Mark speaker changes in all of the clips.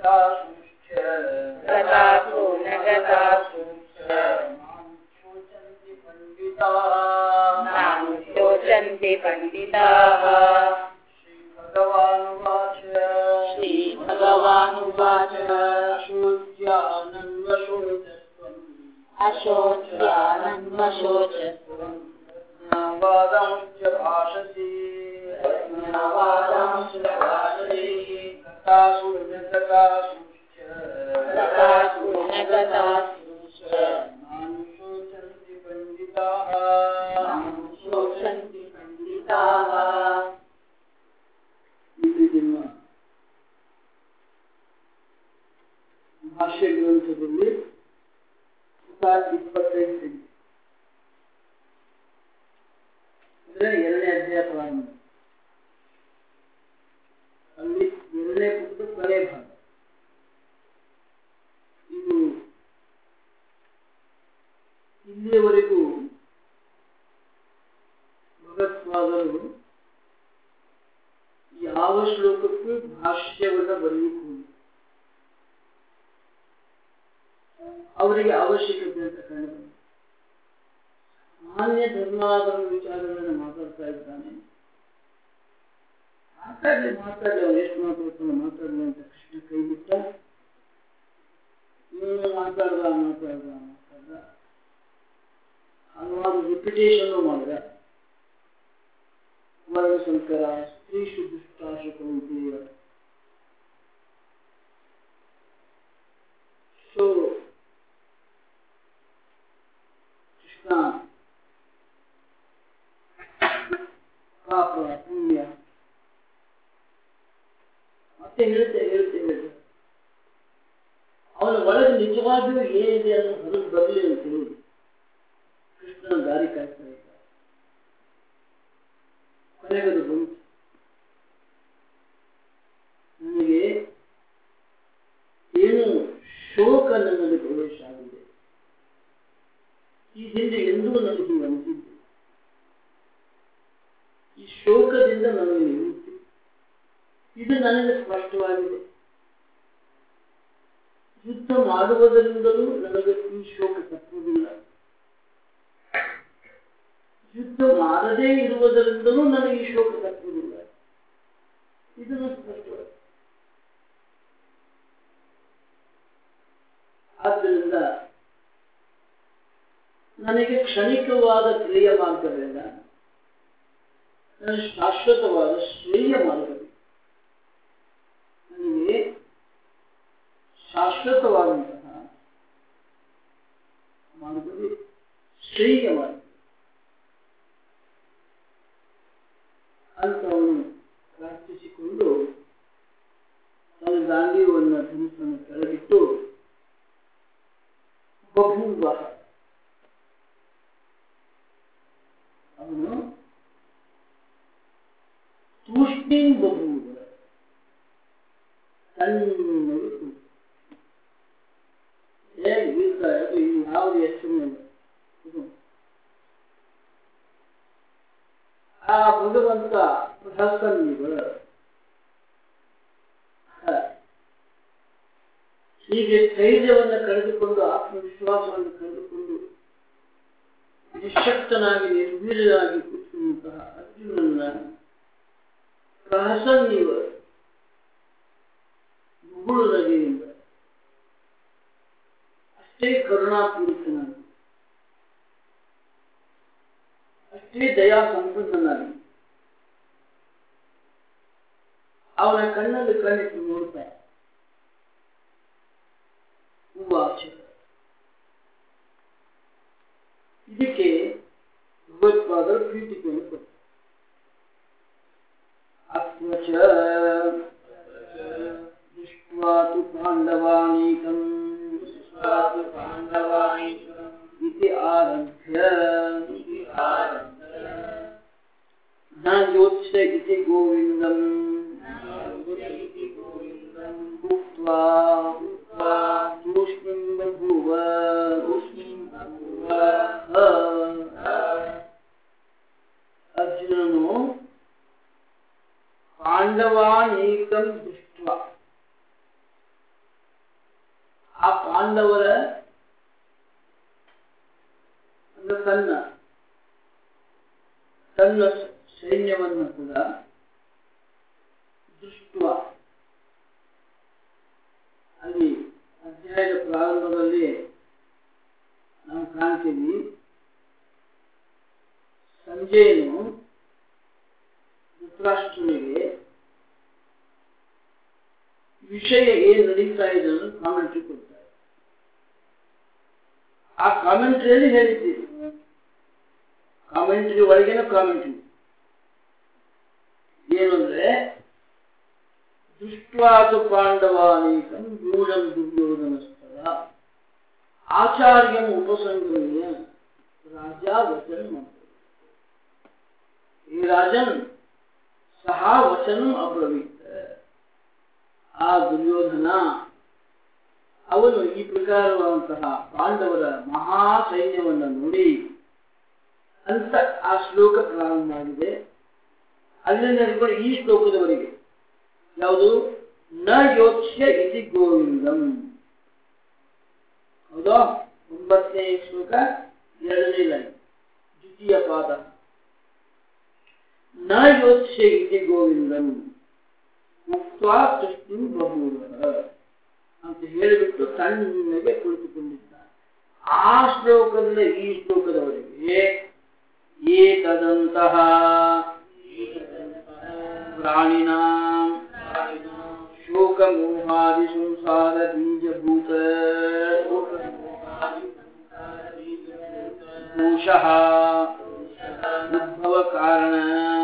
Speaker 1: गतासु न गतासु नानुशोचन्ति पंडिताः श्रीभगवानुवाच अशोच्यानन्वशोचत्वम् वादमुच्च भाषति गतासु न गतासु नानुशोचन्ति पंडिताः ಭಾಷ್ಯ ಗ್ರಂಥದಲ್ಲಿ 25 ಅಂದ್ರೆ 2ನೇ ಅಧ್ಯಾಯ ಪ್ರಾರಂಭ. ಅಲ್ಲಿ 2ನೇ ಪುಸ್ತಕ ಕೊನೆ ಭಾಗ. ಇದು ಇಲ್ಲಿಯವರೆಗೂ ಭಗವತ್ಪಾದರು ಯಾವ ಶ್ಲೋಕಕ್ಕೂ ಭಾಷ್ಯವನ್ನು ಬರೆಯಲಿಕ್ಕೆ ಅವರಿಗೆ ಅವಶ್ಯಕತೆ ಅಂತ ಕಾಣಬಹುದು. ಮಾನ್ಯ ಧರ್ಮಾಧಾರ ವಿಚಾರಗಳನ್ನು ಮಾತಾಡ್ತಾ ಇದ್ದಾನೆ. ಮಾತಾಡಲಿ ಅವ್ರು ಎಷ್ಟು ಮಾತಾಡ್ತಾನೆ ಮಾತಾಡಲಿ ಅಂತ ಕೃಷ್ಣ ಕೈ ಬಿಟ್ಟ. ಇವನು ಮಾತಾಡ್ದ ಹಲವಾರು ರಿಪಿಟೇಷನ್ ಮಾಡಿದ. ವರ್ಣಶಂಕರ ಸ್ತ್ರೀಷು ದುಷ್ಟಾಶು ಕೌಂತೆಯ. ಸೊ ಕೃಷ್ಣ ಪಾಪ ಪುಣ್ಯ ಮತ್ತೆ ಹೇಳುತ್ತೆ ಅವನ ಒಳಗೆ ನಿಜವಾಗಿಯೂ ಏನಿದೆ ಅನ್ನೋ ಹೊರಗೆ ಬರಲಿ ಅಂತ ಹೇಳಿ ಕೃಷ್ಣನ ದಾರಿ ಕಾಯ್ತಾ ಇದ್ದಾರೆ. ಕೊನೆಗದು ಬಂತು. ನನಗೆ ಏನು ಶೋಕ ನನ್ನಲ್ಲಿ ಪ್ರವೇಶ ಆಗಿದೆ. ಈ ಹಿಂದೆ ಎಂದೂ ನನಗೆ ಅನಿಸಿದ್ದು ಈ ಶೋಕದಿಂದ ನನಗೆ ನಿವೃತ್ತಿ. ಇದು ನನಗೆ ಸ್ಪಷ್ಟವಾಗಿದೆ. ಯುದ್ಧ ಮಾಡುವುದರಿಂದಲೂ ನನಗೆ ಈ ಶೋಕ ತಪ್ಪುವುದಿಲ್ಲ. ಯುದ್ಧ ಮಾಡದೇ ಇರುವುದರಿಂದಲೂ ನನಗೆ ಈ ಶೋಕ ತಪ್ಪುವುದಿಲ್ಲ. ಇದನ್ನು ಸ್ಪಷ್ಟವಾಗಿದೆ. ಆದ್ದರಿಂದ ನನಗೆ ಕ್ಷಣಿಕವಾದ ಕ್ರಿಯೆ ಮಾರ್ಗವೇನ, ನನಗೆ ಶಾಶ್ವತವಾದ ಶ್ರೇಯ ಮಾರ್ಗವೇ. ನನಗೆ ಶಾಶ್ವತವಾದಂತಹ ಮಾರ್ಗವೇ ಶ್ರೇಯ ಮಾರ್ಗ ಅಂತ ಅವನು ಪ್ರಾರ್ಥಿಸಿಕೊಂಡು ತನ್ನ ದಾಂಡಿಯವನ್ನು ಧನುಸ್ಸನ್ನು ಕೆಳಗಿಟ್ಟು ಬಭೂವ ಅವನು ತೂಷ್ಣೀಂ ಬಭೂವ ತಣ್ಣಗೆ ಹೇಗೆ ಬೀಳ್ತಾರೆ ಅದು ಇನ್ನು ಯಾವುದೇ ಹೆಸರು ಆ ಭಗವಂತ ಪ್ರಹಸನ್ನಿಗಳು ಹೀಗೆ ಧೈರ್ಯವನ್ನು ಕಳೆದುಕೊಂಡು ಆತ್ಮವಿಶ್ವಾಸವನ್ನು ಕಳೆದುಕೊಂಡು ನಿಶಕ್ತನಾಗಿ ನಿರ್ವೀರ್ಯನಾಗಿ ಕೂತಿರುವಂತಹ ಅರ್ಜುನನ್ನ ಪ್ರಹಸನ್ನಿವರು ಮುಗುಳು ನಗೆಯಿಂದ ಅಷ್ಟೇ ಕರುಣಾಪೂರಿತನಾಗಿ ಅಷ್ಟೇ ದಯಾ ಸಂಪನ್ನನಾಗಿ ಅವನ ಕಣ್ಣಲ್ಲಿ ಕಣ್ಣಿಟ್ಟು ನೋಡ್ತಾ ಉವಾಚ. ಇದಕ್ಕೆ ಭಗವತ್ಪಾದರು ಪೀಠಿಕೆಯನ್ನು ಕೊಡ್ತಾರೆ. ಅತ್ವಚ ದೃಷ್ಟ್ವಾ ತು ಪಾಂಡವಾನೀಕಂ ಇತಿ ಆರಭ್ಯ ಜ್ಞಾನೋತ್ಸ ಇತಿ ಗೋವಿಂದಂ ಭುಕ್ತ್ವಾ ತೂಷ್ಣೀಂ ಬಭೂವ ಅರ್ಜುನನು ಪಾಂಡವಾನೀಕಂ ದೃಷ್ಟ್ವಾ ಪಾಂಡವರ ಅಂದ್ರೆ ತನ್ನ ಸೈನ್ಯವನ್ನು ಕೂಡ ದೃಷ್ಟ ಅಲ್ಲಿ ಅಧ್ಯಾಯದ ಪ್ರಾರಂಭದಲ್ಲಿ ನಾವು ಕಾಣ್ತೀವಿ. ಸಂಜಯನು ಧೃತರಾಷ್ಟ್ರನಿಗೆ ವಿಷಯ ಏನು ನಡೀತಾ ಇದೆ ಅನ್ನೋದು ಕಾಮೆಂಟ್ರಿ ಕೊಡ್ತಾರೆ. ಆ ಕಾಮೆಂಟ್ರಿಯಲ್ಲಿ ಹೇಳಿದ್ದೀರಿ, ಕಾಮೆಂಟ್ರಿ ಒಳಗಿನ ಕಾಮೆಂಟ್ರಿ ಏನು ಅಂದ್ರೆ, ದೃಷ್ಟ್ವಾತು ಪಾಂಡವಾನೇಕಂ ಯೂಢಂ ದುರ್ಯೋಧನಸ್ಥಳ ಆಚಾರ್ಯಂ ಉಪಸಂಗಮ್ಯ ರಾಜ ವಚನ ಈ ರಾಜನ್ ಸಹ ವಚನ ಅಬ್ರವೀತ್. ಆ ದುರ್ಯೋಧನ ಅವನು ಈ ಪ್ರಕಾರವಾದಂತಹ ಪಾಂಡವರ ಮಹಾ ಸೈನ್ಯವನ್ನು ನೋಡಿ ಅಂತ ಆ ಶ್ಲೋಕ ಪ್ರಾರಂಭ ಆಗಿದೆ. ಅಲ್ಲಿಂದ ಹಿಡ್ಕೊಂಡು ಈ ಶ್ಲೋಕದವರೆಗೆ ಯಾವುದು ನ ಯೋಚ್ಯ ಇತಿ ಗೋವಿಂದಂ. ಹೌದಾ? 9ನೇ ಶ್ಲೋಕ 2ನೇ ಲೈನ್ ದ್ವಿತೀಯ ಪಾದ. ನ ಯೋಚ್ಯ ಇತಿ ಗೋವಿಂದಂ ಮುಕ್ತ್ವಾ ಸೃಷ್ಟಿಂ ಬಭೂವಃ ಅಂತ ಹೇಳಿಬಿಟ್ಟು ತಣ್ಣಗೆ ಕುಳಿತುಕೊಂಡಿದ್ದಾನೆ. ಆ ಶ್ಲೋಕದಿಂದ ಈ ಶ್ಲೋಕದವರೆಗೆ ಏತದಂತಹ ಪ್ರಾಣಿನಾಂ ಶೋಕಮೋಹಾದಿ ಸಂಸಾರ ಬೀಜಭೂತ ದೋಷಃ ಉದ್ಭವ ಕಾರಣ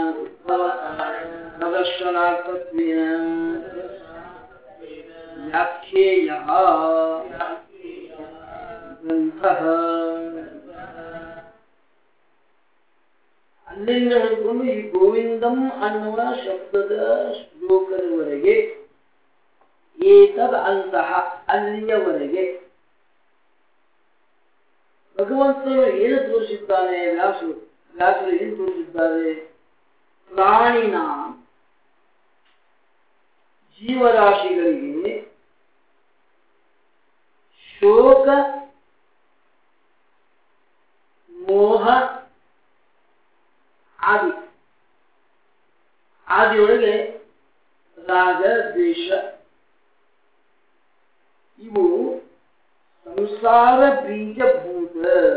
Speaker 1: ಪ್ರದರ್ಶನಾರ್ಥತ್ವೇನ ವ್ಯಾಖ್ಯೇಯಃ ಗ್ರಂಥಃ. ಅಲ್ಲಿಂದ ಹಿಡಿದುಕೊಂಡು ಈ ಗೋವಿಂದಂ ಅನ್ನುವ ಶಬ್ದದ ಶ್ಲೋಕದವರೆಗೆ ಏತದ್ ಅಂತಹ ಅಲ್ಲಿಯವರೆಗೆ ಭಗವಂತನು ಏನು ತೋರಿಸಿದ್ದಾನೆ, ವ್ಯಾಸರು ಏನು ತೋರಿಸಿದ್ದಾರೆ? ಪ್ರಾಣಿನ ಜೀವರಾಶಿಗಳಿಗೆ ಶೋಕ ಮೋಹ ಆದಿಯೊಳಗೆ ರಾಗ ದ್ವೇಷ ಇವು ಸಂಸಾರ ಬೀಜಭೂತ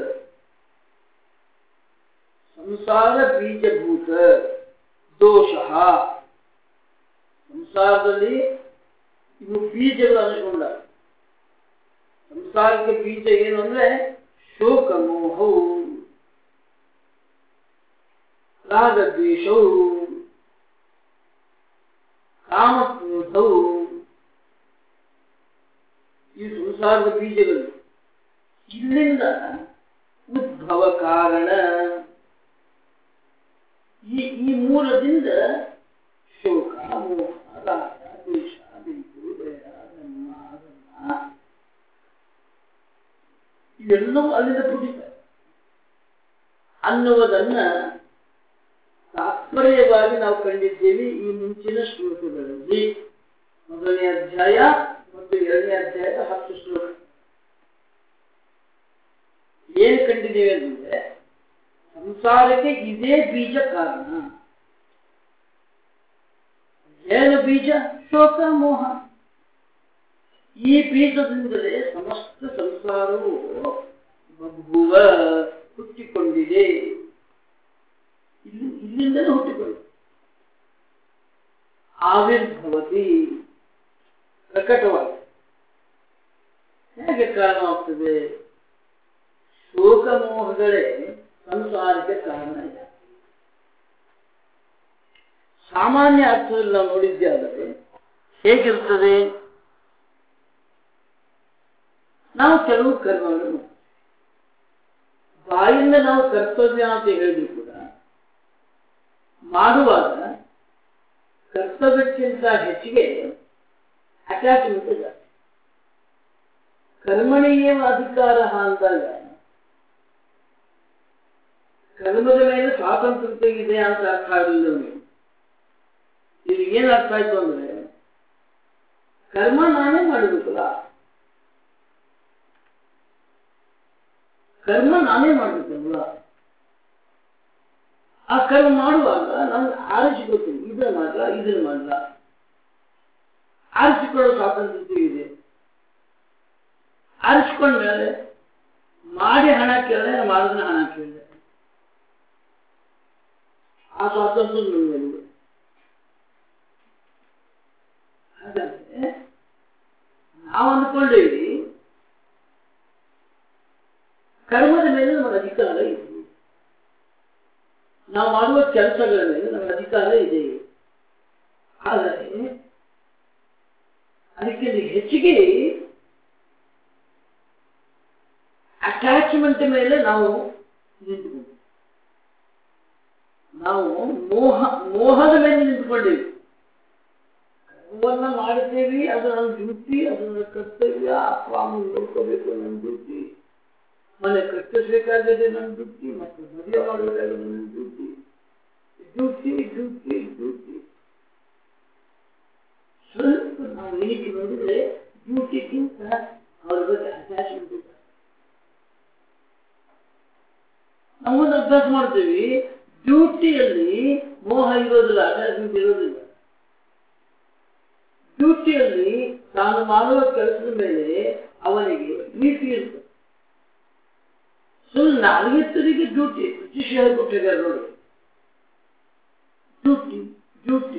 Speaker 1: ದೋಷ. ಸಂಸಾರದಲ್ಲಿ ಇವು ಬೀಜಗಳು ಅನಿಸ್ಕೊಂಡ. ಸಂಸಾರಕ್ಕೆ ಬೀಜ ಏನು ಅಂದ್ರೆ ಶೋಕ ಮೋಹವು, ರಾಗದ್ವೇಷವು, ಕಾಮಕ್ರೋಧವು, ಈ ಸಂಸಾರದ ಬೀಜಗಳು. ಇಲ್ಲಿಂದ ಉದ್ಭವ ಕಾರಣ, ಈ ಮೂಲದಿಂದ ಶೋಕ ಮೋಹ ರಾಗ ದ್ವೇಷ ಬಿಂದು ಭಯ ಧರ್ಮ ಇವೆಲ್ಲವೂ ಅಲ್ಲಿಂದ ಹುಟ್ಟಿದ್ದಾರೆ ಅನ್ನುವುದನ್ನ ತಾತ್ಪರ್ಯವಾಗಿ ನಾವು ಕಂಡಿದ್ದೇವೆ ಈ ಮುಂಚಿನ ಶ್ಲೋಕಗಳಲ್ಲಿ. 1ನೇ ಅಧ್ಯಾಯ ಮತ್ತು 2ನೇ ಅಧ್ಯಾಯದ 10 ಶ್ಲೋಕ ಏನ್ ಕಂಡಿದ್ದೇವೆ ಅಂದ್ರೆ, ಸಂಸಾರಕ್ಕೆ ಇದೇ ಬೀಜ ಕಾರಣ. ಏನು ಬೀಜ? ಶೋಕ ಮೋಹ. ಈ ಬೀಜದಿಂದಲೇ ಸಮಸ್ತ ಸಂಸಾರವು ಬಭುವ ಹುಟ್ಟಿಕೊಂಡಿದೆ. ಇಲ್ಲಿಂದಲೇ ಹುಟ್ಟಿಕೊಳ್ಳಿ. ಆವಿರ್ಭವತಿ ಪ್ರಕಟವಾಗಿ ಹೇಗೆ ಕಾರಣವಾಗ್ತದೆ? ಶೋಕ ಮೋಹಗಳೇ ಸಂಸಾರಕ್ಕೆ ಕಾರಣ ಇದೆ. ಸಾಮಾನ್ಯ ಅರ್ಥದಲ್ಲಿ ನಾವು ನೋಡಿದ್ದೇ ಆದರೆ ಹೇಗಿರ್ತದೆ? ನಾವು ಕೆಲವು ಕರ್ಮಗಳನ್ನು ಬಾಯಿಂದ ನಾವು ಕರ್ತವ್ಯ ಅಂತ ಹೇಳಿದ್ರು ಕೂಡ ಮಾಡುವಾಗ ಕರ್ತವ್ಯಕ್ಕಿಂತ ಹೆಚ್ಚಿಗೆ ಅಟ್ಯಾಚ್ಮೆಂಟ್ ಇದೆ. ಕರ್ಮಣಿಯೇವ ಅಧಿಕಾರ ಅಂದಾಗ ಕರ್ಮದ ಮೇಲೆ ಸ್ವಾತಂತ್ರ್ಯ ಇದೆ ಅಂತ ಅರ್ಥ ಆಗಲಿಲ್ಲ. ಇದು ಏನು ಅರ್ಥ ಆಯ್ತು ಅಂದ್ರೆ, ಕರ್ಮ ನಾನೇ ಮಾಡಬೇಕಲ್ಲ, ಕರ್ಮ ನಾನೇ ಮಾಡಬೇಕಲ್ವ. ಆ ಕರ್ಮ ಮಾಡುವಾಗ ನಾನು ಆರಿಸಿಕೊಳ್ತೀನಿ, ಇದನ್ನ ಮಾಡಲ್ಲ ಇದನ್ನ ಮಾಡಲ್ಲ. ಆರಿಸಿಕೊಳ್ಳೋ ಸ್ವಾತಂತ್ರ್ಯ ಇದೆ. ಆರಿಸಿಕೊಂಡ್ಮೇಲೆ ಮಾಡಿ ಹಣ ಕೇಳಿದೆ, ಮಾಡಿದ್ರೆ ಹಣ ಕೇಳಿದೆ, ಆ ಸ್ವಾತಂತ್ರ್ಯ ನಮಗಿದೆ. ಹಾಗಾದ್ರೆ ನಾವು ಅಂದ್ಕೊಂಡೇವಿ ಕರ್ಮದ ಮೇಲೆ ನಮಗೆ ಅಧಿಕಾರ ಇದೆ, ನಾವು ಮಾಡುವ ಕೆಲಸಗಳ ಮೇಲೆ ನಮಗೆ ಅಧಿಕಾರ ಇದೆ. ಆದರೆ ಅದಕ್ಕೆ ಹೆಚ್ಚಿಗೆ ಅಟ್ಯಾಚ್ಮೆಂಟ್ ಮೇಲೆ ನಾವು ನಿಂತುಕೊಂಡು, ನಾವು ಮೋಹದ ಮೇಲೆ ನಿಂತುಕೊಂಡೇವಿ. ಕರ್ಮವನ್ನ ಮಾಡುತ್ತೇವೆ, ಅದು ನನ್ನ ಡ್ಯೂಟಿ, ಅದು ನನ್ನ ಕರ್ತವ್ಯ. ಅಪ್ಪ ಅಮ್ಮ ನೋಡ್ಕೋಬೇಕು, ನನ್ನ ಡ್ಯೂಟಿ. ಮನೆ ಕಟ್ಟಿಸ್ಬೇಕಾಗಿದೆ, ನನ್ನ ಡ್ಯೂಟಿ. ಮತ್ತು ಮದುವೆ ಮಾಡಬೇಕಾಗಿದೆ, ನನ್ನ ಡ್ಯೂಟಿ. Duty duty duty. ಸ್ವಲ್ಪ ನಾವು ಏನಕ್ಕೆ ನೋಡಿದ್ರೆ ಡ್ಯೂಟಿಗಿಂತ ಅವ್ರ ಬಗ್ಗೆ ಅಟ್ಯಾಚ್ಮೆಂಟ್ ಇಲ್ಲ. ನಾವೊಂದು ಅಭ್ಯಾಸ ಮಾಡ್ತೀವಿ, ಡ್ಯೂಟಿಯಲ್ಲಿ ಮೋಹ ಇರೋದಿಲ್ಲ, ಅಟ್ಯಾಚ್ಮೆಂಟ್ ಇರೋದಿಲ್ಲ. ಡ್ಯೂಟಿಯಲ್ಲಿ ತಾನು ಮಾಡುವ ಕೆಲಸದ ಮೇಲೆ ಅವನಿಗೆ ಪ್ರೀತಿ ಇರ್ತದೆ. ಸುಳ್ಳು ನಾಲ್ಗೆತ್ತರಿಗೆ ಡ್ಯೂಟಿ ಬ್ರಿಟಿಷ್ ಹೇಳ್ಕೊಟ್ಟಿದ್ದಾರೆ ನೋಡಿ. Duty duty.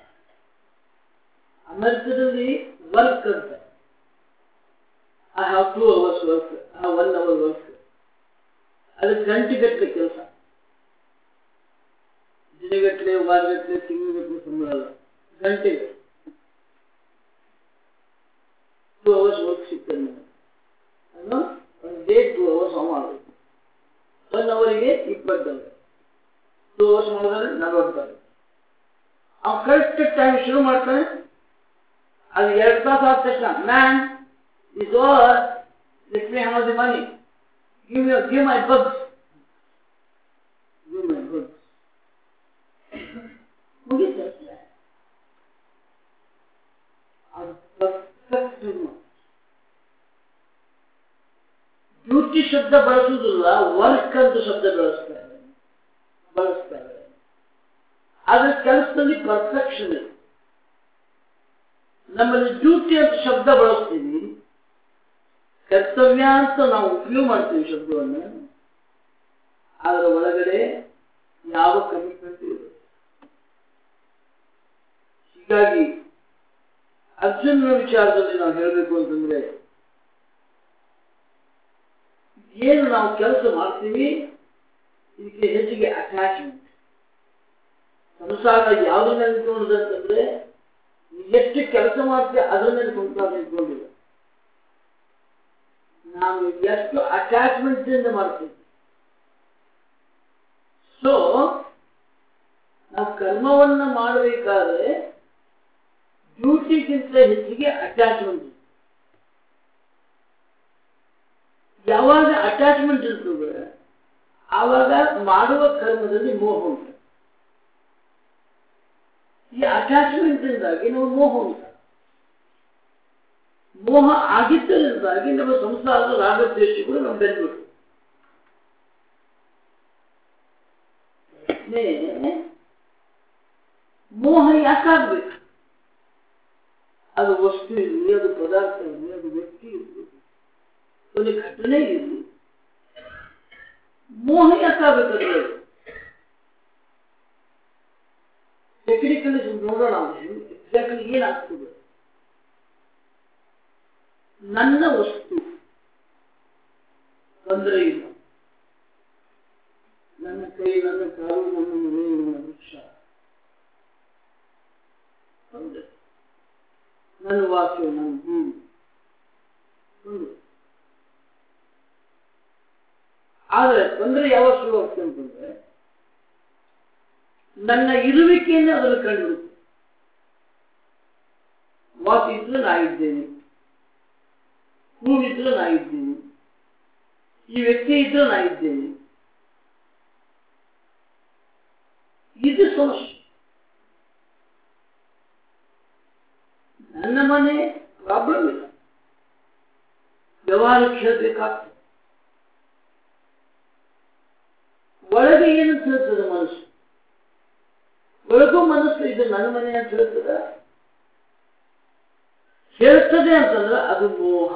Speaker 1: ಅಮೆರಿಕದಲ್ಲಿ ವರ್ಕ್ ಅಂತ, I have 2 hours work, I have 1 hour work. ಅದಕ್ಕೆ ಗಂಟೆಗಟ್ಟಲೆ ಕೆಲಸ, ದಿನಗಟ್ಟಲೆ, ವಾರಗಟ್ಟಲೆ, ತಿಂಗಳಗಟ್ಟಲೆ ಸಂಬಳ ಅಲ್ಲ, ಗಂಟೆಗೆ 2 hours ವರ್ಕ್ ಸಿಗ್ತದೆ ನನಗೆ. ಅನ್ನು ಒಂದು ಡೇ 2 hours ಮಾಡಬೇಕು. 1 ಅವರಿಗೆ $20, 2 hours ಮಾಡಿದ್ರೆ $40. ಅವ್ನು ಕರೆಕ್ಟ್ ಟೈಮ್ ಶುರು ಮಾಡ್ತಾನೆ. ಅದು 2 ತಾಸು ಆದ ತಕ್ಷಣ, man is over, let me have the money, give my books, give my books. ಮುಗಿತಷ್ಟೇ. ಅದು ಪರ್ಫೆಕ್ಟ್. ಡ್ಯೂಟಿ ಶಬ್ದ ಬಳಸುವುದಿಲ್ಲ, ವರ್ಕ್ ಅಂತ ಶಬ್ದ ಬಳಸ್ತಾರೆ. ಆದ್ರೆ ಕೆಲಸದಲ್ಲಿ ಪರ್ಫೆಕ್ಷನ್ ಇದೆ. ನಮ್ಮಲ್ಲಿ ಡ್ಯೂಟಿ ಅಂತ ಶಬ್ದ ಬಳಸ್ತೀವಿ, ಕರ್ತವ್ಯ ಅಂತ ನಾವು ಉಪಯೋಗ ಮಾಡ್ತೀವಿ ಶಬ್ದವನ್ನು. ಅದರ ಒಳಗಡೆ ಯಾವ ಕಮಿಟ್ಮೆಂಟ್ ಇದೆ. ಹೀಗಾಗಿ ಅರ್ಜುನನ ವಿಚಾರದಲ್ಲಿ ನಾವು ಹೇಳಬೇಕು ಅಂತಂದ್ರೆ, ಏನು ನಾವು ಕೆಲಸ ಮಾಡ್ತೀವಿ ಇದಕ್ಕೆ ಹೆಚ್ಚಿಗೆ ಅಟ್ಯಾಚ್ಮೆಂಟ್. ಸಂಸಾರ ಯಾವುದ್ರ ಮೇಲೆ ನಿಂತ್ಕೊಂಡಿದೆ ಅಂತಂದ್ರೆ, ಎಷ್ಟು ಕೆಲಸ ಮಾಡ್ತೀವಿ ಅದರ ಮೇಲೆ ಸಂಸಾರ ನಿಂತ್ಕೊಂಡಿಲ್ಲ. ನಾವು ಎಷ್ಟು ಅಟ್ಯಾಚ್ಮೆಂಟ್ ಇಂದ ಮಾಡ್ತೀವಿ. ಸೊ ನಾವು ಕರ್ಮವನ್ನ ಮಾಡಬೇಕಾದ್ರೆ ಡ್ಯೂಟಿಗಿಂತ ಹೆಚ್ಚಿಗೆ ಅಟ್ಯಾಚ್ಮೆಂಟ್. ಯಾವಾಗ ಅಟ್ಯಾಚ್ಮೆಂಟ್ ಇರ್ತದೆ ಆವಾಗ ಮಾಡುವ ಕರ್ಮದಲ್ಲಿ ಮೋಹ ಉಂಟು. ಈ ಅಟ್ಯಾಚ್ಮೆಂಟ್ ಇಂದಾಗಿ ನಾವು ಮೋಹ ಉಂಟು. ಮೋಹ ಆಗಿದ್ದರಿಂದಾಗಿ ನಮ್ಮ ಸಂಸಾರದ ರಾಗದ್ವೇಷಗಳು ನಾವು ಬೆಂದ್ಬಿಟ್ಟು. ಮೋಹ ಯಾಕಾಗಬೇಕು? ಅದು ವಸ್ತು ಇರಲಿ, ಅದು ಪದಾರ್ಥ ಇರಲಿ, ಅದು ವ್ಯಕ್ತಿ ಇರಲಿ, ಒಂದು ಘಟನೆ ಇರಲಿ, ಮೋಹ ಯಾಕಾಗಬೇಕು? ಟೆಕ್ನಿಕಲಿ ನೋಡೋಣ, ಎಕ್ಸಾಕ್ಟ್ಲಿ ಏನಾಗ್ತದೆ. ನನ್ನ ವಸ್ತು ತೊಂದರೆ ಇಲ್ಲ, ನನ್ನ ಕೈ, ನನ್ನ ಕಾಲು, ನನ್ನ ಮನೆ, ನನ್ನ ವೃಕ್ಷ ತೊಂದರೆ, ನನ್ನ ವಾಕ್ಯ, ನನ್ನ ಭೂಮಿ ತೊಂದರೆ. ಆದರೆ ತೊಂದರೆ ಯಾವಾಗ ಶುರುವಾಗ್ತದೆ ಅಂತಂದ್ರೆ, ನನ್ನ ಇರುವಿಕೆಯನ್ನು ಅದನ್ನು ಕಂಡುಬಿಡುತ್ತೆ. ವಾಕ್ ಇದ್ರೆ ನಾ ಇದ್ದೇನೆ, ಹೂವಿದ್ರೆ ನಾ ಇದ್ದೇನೆ, ಈ ವ್ಯಕ್ತಿ ಇದ್ರೆ ನಾ ಇದ್ದೇನೆ. ಇದು ಸಮಸ್ಯೆ. ನನ್ನ ಮನೆ ಪ್ರಾಬ್ಲಮ್ ಇಲ್ಲ, ವ್ಯವಹಾರಕ್ಕೆ ಹೇಳಬೇಕಾಗ್ತದೆ. ಒಳಗೆ ಏನು ಹೇಳ್ತದೆ ಮನಸ್ಸು, ಒಳಗೂ ಮನಸ್ಸು ಇದು ನನ್ನ ಮನೆ ಅಂತ ಹೇಳ್ತದೆ ಅಂತಂದ್ರೆ ಅದು ಮೋಹ.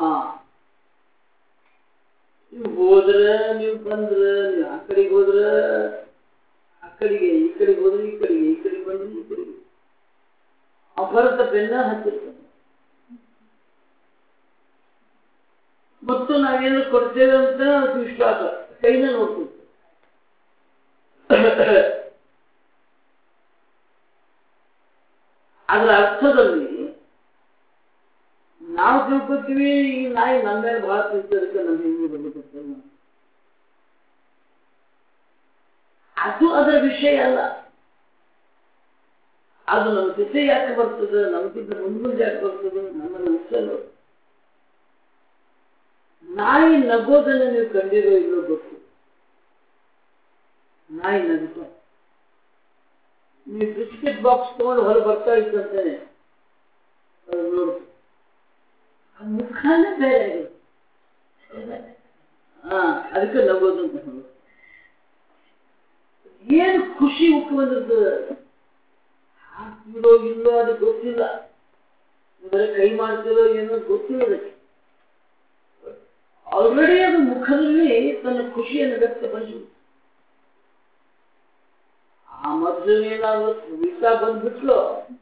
Speaker 1: ನೀವು ಹೋದ್ರೆ, ನೀವು ಬಂದ್ರೆ, ನೀವು ಆ ಕಡೆಗೆ ಹೋದ್ರೆ ಆ ಕಡೆಗೆ, ಈ ಕಡೆಗೆ ಹೋದ್ರೆ ಈ ಕಡೆಗೆ, ಈ ಕಡೆಗೆ ಬಂದ್ರೆ ಈ ಕಡೆಗೆ ಅಪರತ ಬೆನ್ನ ಹತ್ತಿರ್ತಾನೆ. ಮತ್ತು ನಾವೇನು ಕೊಡ್ತೇವೆ ಅಂತ ಅದಕ್ಕೆ ವಿಶ್ವಾಸ, ಕೈನ ನೋಡ್ತೀವಿ. ಅದರ ಅರ್ಥದಲ್ಲಿ ನಾವು ತಿಳ್ಕೊತೀವಿ ಈ ನಾಯಿ ನಮ್ಮ ಮೇಲೆ ಬಹಳ ತಿಳ್ತದಕ್ಕೆ ನಮ್ಮ ಹಿಂದೆ ಬರ್ಬೇಕಂತ. ಅದು ಅದರ ವಿಷಯ ಅಲ್ಲ. ಅದು ನಮ್ಮ ಜೊತೆ ಯಾಕೆ ಬರ್ತದೆ, ನಮಗಿಂತ ಮುಂದೆ ಯಾಕೆ ಬರ್ತದೆ, ನಮ್ಮನ್ನು ಉತ್ಸಲು. ನಾಯಿ ನಗೋದನ್ನು ನೀವು ಕಂಡಿರೋ ಇಲ್ಲೋ ಗೊತ್ತು. ನಾಯಿ ನಗುತ್ತ ನೀವು ಬಿಸ್ಕೆಟ್ ಬಾಕ್ಸ್ ತಗೊಂಡು ಹೊರ ಬರ್ತಾ ಇದ್ದಂತಾನೆ ನೋಡು, ಮುಖಾನೇ ಬೇರೆ ಆಗಿದೆ. ಅದಕ್ಕೆ ನಗೋದು ಅಂತ ಹೇಳೋದು. ಏನು ಖುಷಿ ಉಕ್ಕು ಬಂದಿರ್ತದೆ, ಹಾಕ್ತಿರೋ ಇಲ್ಲೋ ಅದು ಗೊತ್ತಿಲ್ಲ, ಬರೀ ಕೈ ಮಾಡ್ತಿರೋ ಏನೋ ಗೊತ್ತಿಲ್ಲ. ಅದಕ್ಕೆ ಆಲ್ರೆಡಿ ಅದು ಮುಖದಲ್ಲಿ ತನ್ನ ಖುಷಿಯನ್ನು ವ್ಯಕ್ತಪಡಿಸುವುದು. ಆ ಮೊದಲು ಏನಾದ್ರು ವಿಷ ಬಂದ್ಬಿಟ್ಲು,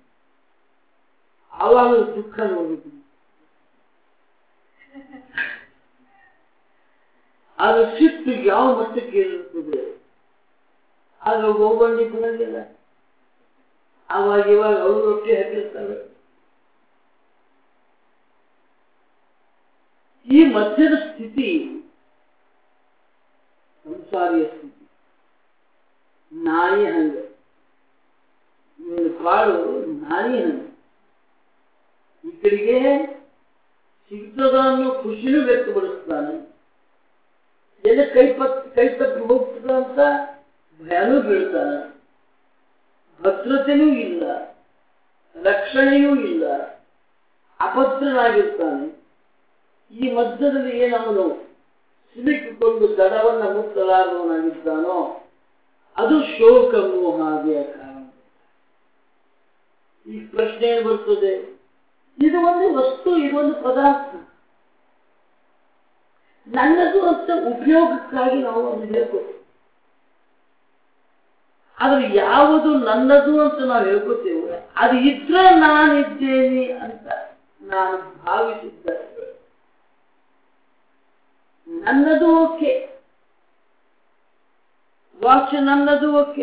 Speaker 1: ಆವಾಗ ದುಃಖ ನೋಡ್ಬೇಕು. ಅದು ಸಿಟ್ಟು ಯಾವ ಮಟ್ಟಕ್ಕೆ ಇರುತ್ತದೆ, ಆಗ ಗೋಬಂಡಿ ಬರೋದಿಲ್ಲ. ಆವಾಗ ಇವಾಗ ಅವರು ರೊಟ್ಟಿ ಹಾಕಿರ್ತಾರೆ. ಈ ಮಧ್ಯದ ಸ್ಥಿತಿ ಸಂಸಾರಿಯ ಸ್ಥಿತಿ. ನಾಯಿ ಹಂಗ, ಇವನು ಬಾಳು ನಾಯಿ ಹಂಗ. ಈ ಕಡೆಗೆ ಸಿಗ್ತದ ಅನ್ನೋ ಖುಷಿನೂ ವ್ಯಕ್ತಪಡಿಸ್ತಾನೆ, ಎಲ್ಲ ಕೈ ತಪ್ಪಿ ಹೋಗ್ತದ ಅಂತ ಭಯನೂ ಬೀಳ್ತಾನೆ. ಭದ್ರತೆಯೂ ಇಲ್ಲ, ರಕ್ಷಣೆಯೂ ಇಲ್ಲ, ಅಭದ್ರನಾಗಿರ್ತಾನೆ. ಈ ಮಧ್ಯದಲ್ಲಿ ಏನವನು ಸಿಲುಕಿಕೊಂಡು ದಡವನ್ನು ಮುಟ್ಟಲಾರವನಾಗಿದ್ದಾನೋ ಅದು ಶೋಕ ಮೋಹಾದಿಯ ಕಾರಣ. ಈ ಪ್ರಶ್ನೆ ಏನು ಬರ್ತದೆ, ಇದು ಒಂದು ವಸ್ತು, ಇದೊಂದು ಪದಾರ್ಥ, ನನ್ನದು ಅಂತ ಉಪಯೋಗಕ್ಕಾಗಿ ನಾವು ಅದು ಹೇಳ್ಕೊತೀವಿ. ಆದ್ರೆ ಯಾವುದು ನನ್ನದು ಅಂತ ನಾವು ಹೇಳ್ಕೊತೇವೆ ಅದು ಇದ್ರೆ ನಾನಿದ್ದೇನೆ ಅಂತ ನಾನು ಭಾವಿಸಿದ್ದೆ. ನನ್ನದು ಓಕೆ, ವಾಚ್ ನನ್ನದು ಓಕೆ,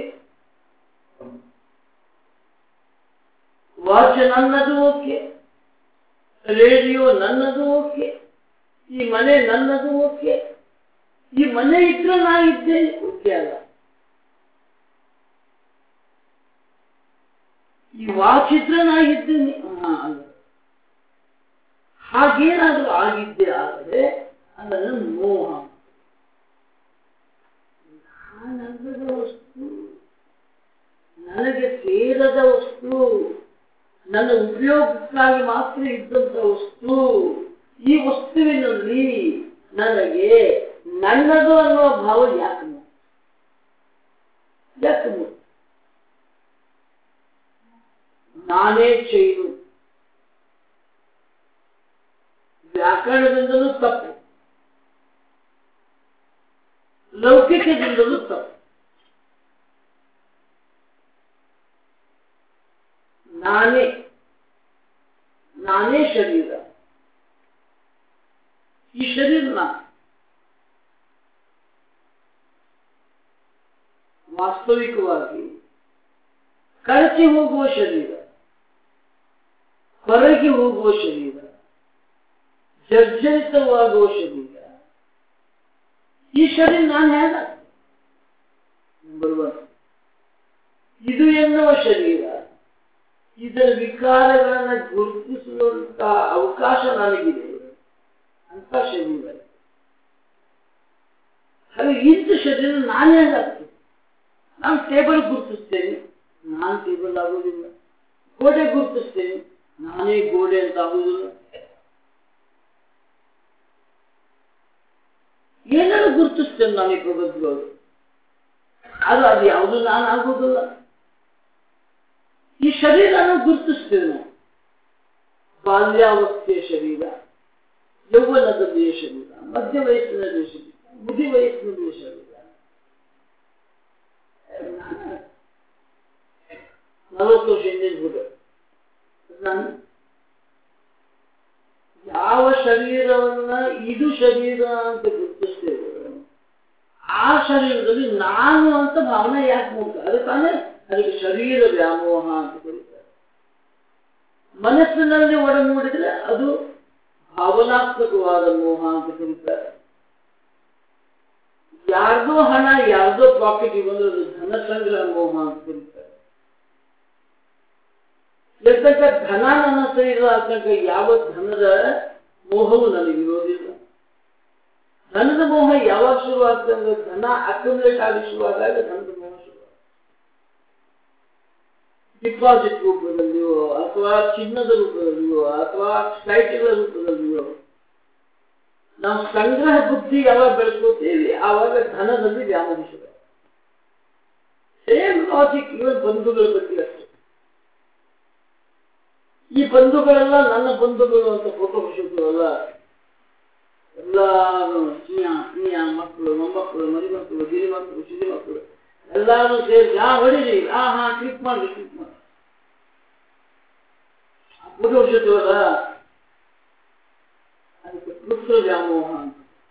Speaker 1: ವಾಚ್ ನನ್ನದು ಓಕೆ, ರೇಡಿಯೋ ನನ್ನದು ಓಕೆ, ಈ ಮನೆ ನನ್ನದು ಓಕೆ. ಈ ಮನೆ ಇದ್ರೆ ನಾ ಇದ್ದೇನೆ ಓಕೆ ಅಲ್ಲ, ಈ ವಾಚ್ ಇದ್ರೆ ನಾ ಇದ್ದೇನೆ ಅಲ್ಲ. ಹಾಗೇನಾದ್ರೂ ಆಗಿದ್ದೆ ಆದರೆ ಅದನ್ನು ಮೋಹ. ನನ್ನದ ವಸ್ತು, ನನಗೆ ಸೇರದ ವಸ್ತು, ನನ್ನ ಉಪಯೋಗಕ್ಕಾಗಿ ಮಾತ್ರ ಇದ್ದಂತ ವಸ್ತು, ಈ ವಸ್ತುವಿನಲ್ಲಿ ನನಗೆ ನನ್ನದು ಅನ್ನುವ ಭಾವ ಯಾಕೆ? ನಾನೇ ಚೈನು ವ್ಯಾಕರಣದಿಂದಲೂ ತಪ್ಪು, ಲೌಕಿಕದಿಂದಲೂ ತಪ್ಪು. ನಾನೇ ಶರೀರ, ಈ ಶರೀರ ನಾನು. ವಾಸ್ತವಿಕವಾಗಿ ಕಳಚಿ ಹೋಗುವ ಶರೀರ, ಹೊರಗೆ ಹೋಗುವ ಶರೀರ, ಜರ್ಜರಿತವಾಗುವ ಶರೀರ, ಈ ಶರೀರ ನಾನು ಹೇಳ. ನಂಬರ್ 1, ಇದು ಎನ್ನುವ ಶರೀರ, ಇದರ ವಿಕಾರಗಳನ್ನು ಗುರುತಿಸುವಂತಹ ಅವಕಾಶ ನನಗಿದೆ ಅಂತ ಶರೀರ. ಹಾಗೆ ಇಂಥ ಶರೀರ ನಾನೇ ಆಗ್ತದೆ. ನಾನು ಟೇಬಲ್ ಗುರುತಿಸ್ತೇನೆ, ನಾನು ಟೇಬಲ್ ಆಗುವುದಿಲ್ಲ. ಗೋಡೆ ಗುರುತಿಸ್ತೇನೆ, ನಾನೇ ಗೋಡೆ ಅಂತ ಆಗುವುದಿಲ್ಲ. ಏನಾದ್ರು ಗುರುತಿಸ್ತೇನೆ ನಾನೇ ಪ್ರಬಂಧಗಳು. ಆದ್ರೆ ಅದು ಯಾವುದು ನಾನು ಆಗೋದಿಲ್ಲ. ಈ ಶರೀರನ ಗುರುತಿಸ್ತೇವೆ ನಾವು. ಬಾಲ್ಯಾವಸ್ಥೆಯ ಶರೀರ, ಯೌವನದಲ್ಲಿಯ ಶರೀರ, ಮಧ್ಯ ವಯಸ್ಸಿನಲ್ಲಿ ಶರೀರ, ಮುದಿ ವಯಸ್ಸಿನಲ್ಲಿ ಶರೀರ. 40 ವರ್ಷ ಹಿಂದಿನ ಹುಡುಗ ನಾನು ಯಾವ ಶರೀರವನ್ನ ಇದು ಶರೀರ ಅಂತ ಗುರುತಿಸ್ತೇವೆ, ಆ ಶರೀರದಲ್ಲಿ ನಾನು ಅಂತ ಭಾವನೆ ಯಾಕೆ ಮೂಡ್ತಾರೆ? ಅದು ತಾನೇ ಅದಕ್ಕೆ ಶರೀರ ವ್ಯಾಮೋಹ ಅಂತ ಕರೀತಾರೆ. ಮನಸ್ಸಿನಲ್ಲಿ ಒಡಮೂಡಿದ್ರೆ ಅದು ಭಾವನಾತ್ಮಕವಾದ ಮೋಹ ಅಂತ ಕರೀತಾರೆ. ಯಾರ್ದೋ ಹಣ ಯಾರ್ದೋ ಪಾಕೆಟ್ ಬಂದ್ರೆ ಅದು ಧನ ಸಂಗ್ರಹ ಮೋಹ ಅಂತ ಕರೀತಾರೆ. ಇರ್ತಕ್ಕ ಧನ ನನ್ನ ಹತ್ರ ಇಲ್ಲ ಅಂತಕ್ಕ ಯಾವ ಧನದ ಮೋಹವು ನನಗೆ ಇರೋದಿಲ್ಲ. ಧನದ ಮೋಹ ಯಾವಾಗ ಶುರುವಾಗ್ತದೆ ಅಂದ್ರೆ ಧನ ಅಕ್ಯುಮುಲೇಟ್ ಆಗಿ ಶುರುವಾದಾಗ ಧನದ ಮೋಹ ಶುರುವಾಗ್ತದೆ. ಡಿಪಾಸಿಟ್ ರೂಪದಲ್ಲಿಯೋ ಅಥವಾ ಚಿನ್ನದ ರೂಪದಲ್ಲಿಯೋ ಅಥವಾ ಫ್ಲೈಟ್ಗಳ ರೂಪದಲ್ಲಿಯೋ ನಾವು ಸಂಗ್ರಹ ಬುದ್ಧಿ ಯಾವಾಗ ಬೆಳೆಸ್ಕೋತೀವಿ ಆವಾಗ ಧನದಲ್ಲಿ ವ್ಯಾಮೋಹಿಸುವ. ಸೇಮ್ ಲಾಜಿಕ್ ಇವನ್ ಬಂಧುಗಳ ಬಗ್ಗೆ ಅಷ್ಟೇ. ಈ ಬಂಧುಗಳೆಲ್ಲ ನನ್ನ ಬಂಧುಗಳು ಅಂತ ಫೋಟೋ ಹೊಡಿಸಿದ್ವಲ್ಲ, ಎಲ್ಲಾರು ಸ್ನೇಹ ಮಕ್ಕಳು, ಮೊಮ್ಮಕ್ಕಳು, ಮರಿಮಕ್ಕಳು, ಗಿರಿಮಕ್ಕಳು, ಸಿರಿಮಕ್ಕಳು ಎಲ್ಲಾರು ಸೇರಿ ಹೊಡಿರಿ, ಕ್ಲಿಕ್ ಮಾಡಿ ಫೋಟೋ ಹೊಡಿಸಿದ್ವಲ್ಲ, ಅದಕ್ಕೆ ಪುತ್ರ ವ್ಯಾಮೋಹ ಅಂತ.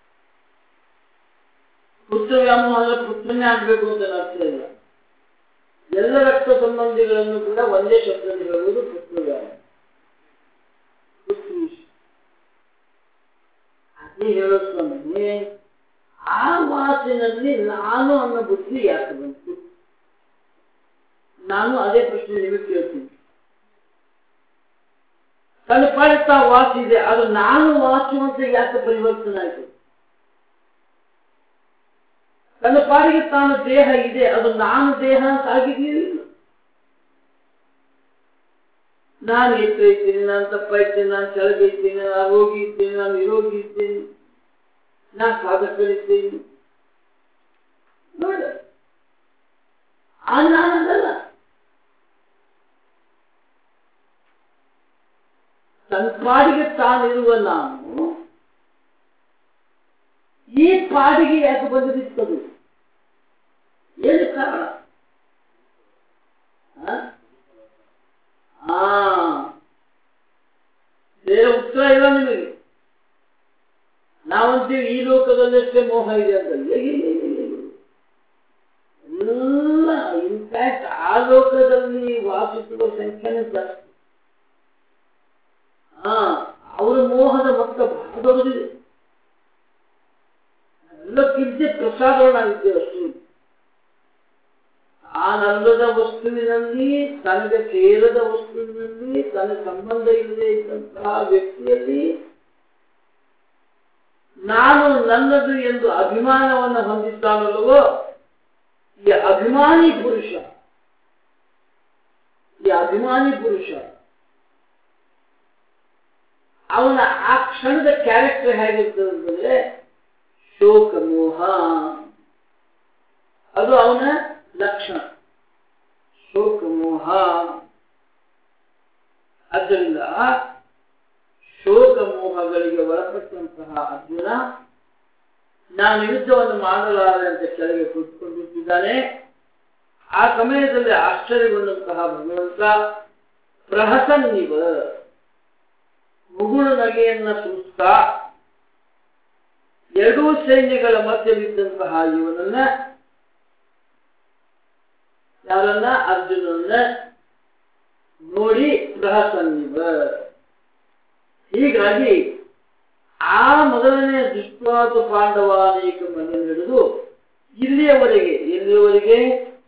Speaker 1: ಪುತ್ರ ವ್ಯಾಮೋಹ ಅಂದ್ರೆ ಪುತ್ರನೇ ಆಗ್ಬೇಕು ಅಂತ ಅರ್ಥ ಇಲ್ಲ. ಎಲ್ಲ ರಕ್ತ ಸಂಬಂಧಿಗಳನ್ನು ಕೂಡ ಒಂದೇ ಶಬ್ದದಲ್ಲಿ ಹೇಳುವುದು ಪುತ್ರ ವ್ಯಾಮೋಹ. ಅದೇ ಹೇಳೋಸ್ವಾಮಿ, ಆ ಮಾತಿನಲ್ಲಿ ನಾನು ಅನ್ನೋ ಬುದ್ಧಿ ಯಾಕೆ ಬಂತು? ನಾನು ಅದೇ ಪ್ರಶ್ನೆ ನಿಮಗೆ ಕೇಳ್ತೀನಿ. ತನ್ನ ಪಾಡಿಗೆ ವಾಚ್ ಇದೆ, ಅದು ನಾನು ವಾಚು ಅಂತ ಯಾಕೆ ಪರಿವರ್ತನೆ ಆಯ್ತು? ತನ್ನ ಪಾಡಿಗೆ ತಾನು ದೇಹ ಇದೆ, ಅದು ನಾನು ದೇಹ ಅಂತ ಆಗಿದೆಯಲ್ಲ. ನಾನು ಎತ್ತ ಇದ್ದೀನಿ, ನಾನು ತಪ್ಪ ಇದ್ದೀನಿ, ನಾನು ಕೆಳಗೆ ಇದ್ದೀನಿ, ನಾನು ರೋಗಿ ಇದ್ದೀನಿ, ನಾನು ನಿರೋಗಿ ಇದ್ದೀನಿ, ನಾನು ಸಾಧಕರಿದ್ದೀನಿ. ನೋಡ, ನಾನಲ್ಲ. ತನ್ನ ಪಾಡಿಗೆ ತಾನಿರುವ ನಾನು ಈ ಪಾಡಿಗೆ ಯಾಕೆ ಬಂದಿರುತ್ತದೆ? ಏನು ಕಾರಣ? ಬೇರೆ ಉತ್ತರ ಇಲ್ಲ ನಿಮಗೆ. ನಾವಂತೀವಿ ಈ ಲೋಕದಲ್ಲಷ್ಟೇ ಮೋಹ ಇದೆ ಅಂತ. ಎಲ್ಲ ಇನ್ಫ್ಯಾಕ್ಟ್ ಆ ಲೋಕದಲ್ಲಿ ವಾಸಿಸುವ ಸಂಖ್ಯೆನೇ ಜಾಸ್ತಿ. ಅವರ ಮೋಹದ ಮೊತ್ತ ಬಹಳ ದೊಡ್ಡದಿದೆ. ಎಲ್ಲಕ್ಕಿಂತ ಪ್ರಸಾದವನ್ನಾಗಿದ್ದೇವೆ ಅಷ್ಟು. ಆನಲ್ಲದ ವಸ್ತುವಿನಲ್ಲಿ, ತನಗೆ ಸೇರದ ವಸ್ತುವಿನಲ್ಲಿ, ತನ್ನ ಸಂಬಂಧ ಇಲ್ಲದೆ ಇದ್ದಂತಹ ವ್ಯಕ್ತಿಯಲ್ಲಿ ನಾನು ನನ್ನದು ಎಂದು ಅಭಿಮಾನವನ್ನು ಹೊಂದಿದ್ದಾನಲ್ಲವೋ ಈ ಅಭಿಮಾನಿ ಪುರುಷ ಅವನ ಆ ಕ್ಷಣದ ಕ್ಯಾರೆಕ್ಟರ್ ಹೇಗಿರ್ತದೆ ಅಂತಂದ್ರೆ ಶೋಕ ಮೋಹ, ಅದು ಅವನ ಲಕ್ಷಣ. ಶೋಕ ಮೋಹ. ಆದ್ದರಿಂದ ಶೋಕ ಮೋಹಗಳಿಗೆ ಒಳಪಟ್ಟಂತಹ ಅರ್ಜುನ ನಾನು ಯುದ್ಧವನ್ನು ಮಾಡಲಾರೆ ಅಂತ ಕೆಳಗೆ ಕೂತ್ಕೊಂಡಿದ್ದಾನೆ. ಆ ಸಮಯದಲ್ಲಿ ಆಶ್ಚರ್ಯಗೊಂಡಂತಹ ಭಗವಂತ ಪ್ರಹಸನ್ನಿವ ಮುಗುಳು ನಗೆಯನ್ನ ಸೂಚಿಸ್ತಾ ಎರಡೂ ಸೈನ್ಯಗಳ ಮಧ್ಯವಿದ್ದಂತಹ ಇವನನ್ನ, ಯಾರನ್ನ? ಅರ್ಜುನನ್ನ ನೋಡಿ ಪ್ರಹಸನ್ನಿವ. ಹೀಗಾಗಿ ಆ ಮೊದಲನೇ ದುಷ್ಪಾತ ಪಾಂಡವಾನೇಕ ಮನೆ ಹಿಡಿದು ಎಲ್ಲಿಯವರೆಗೆ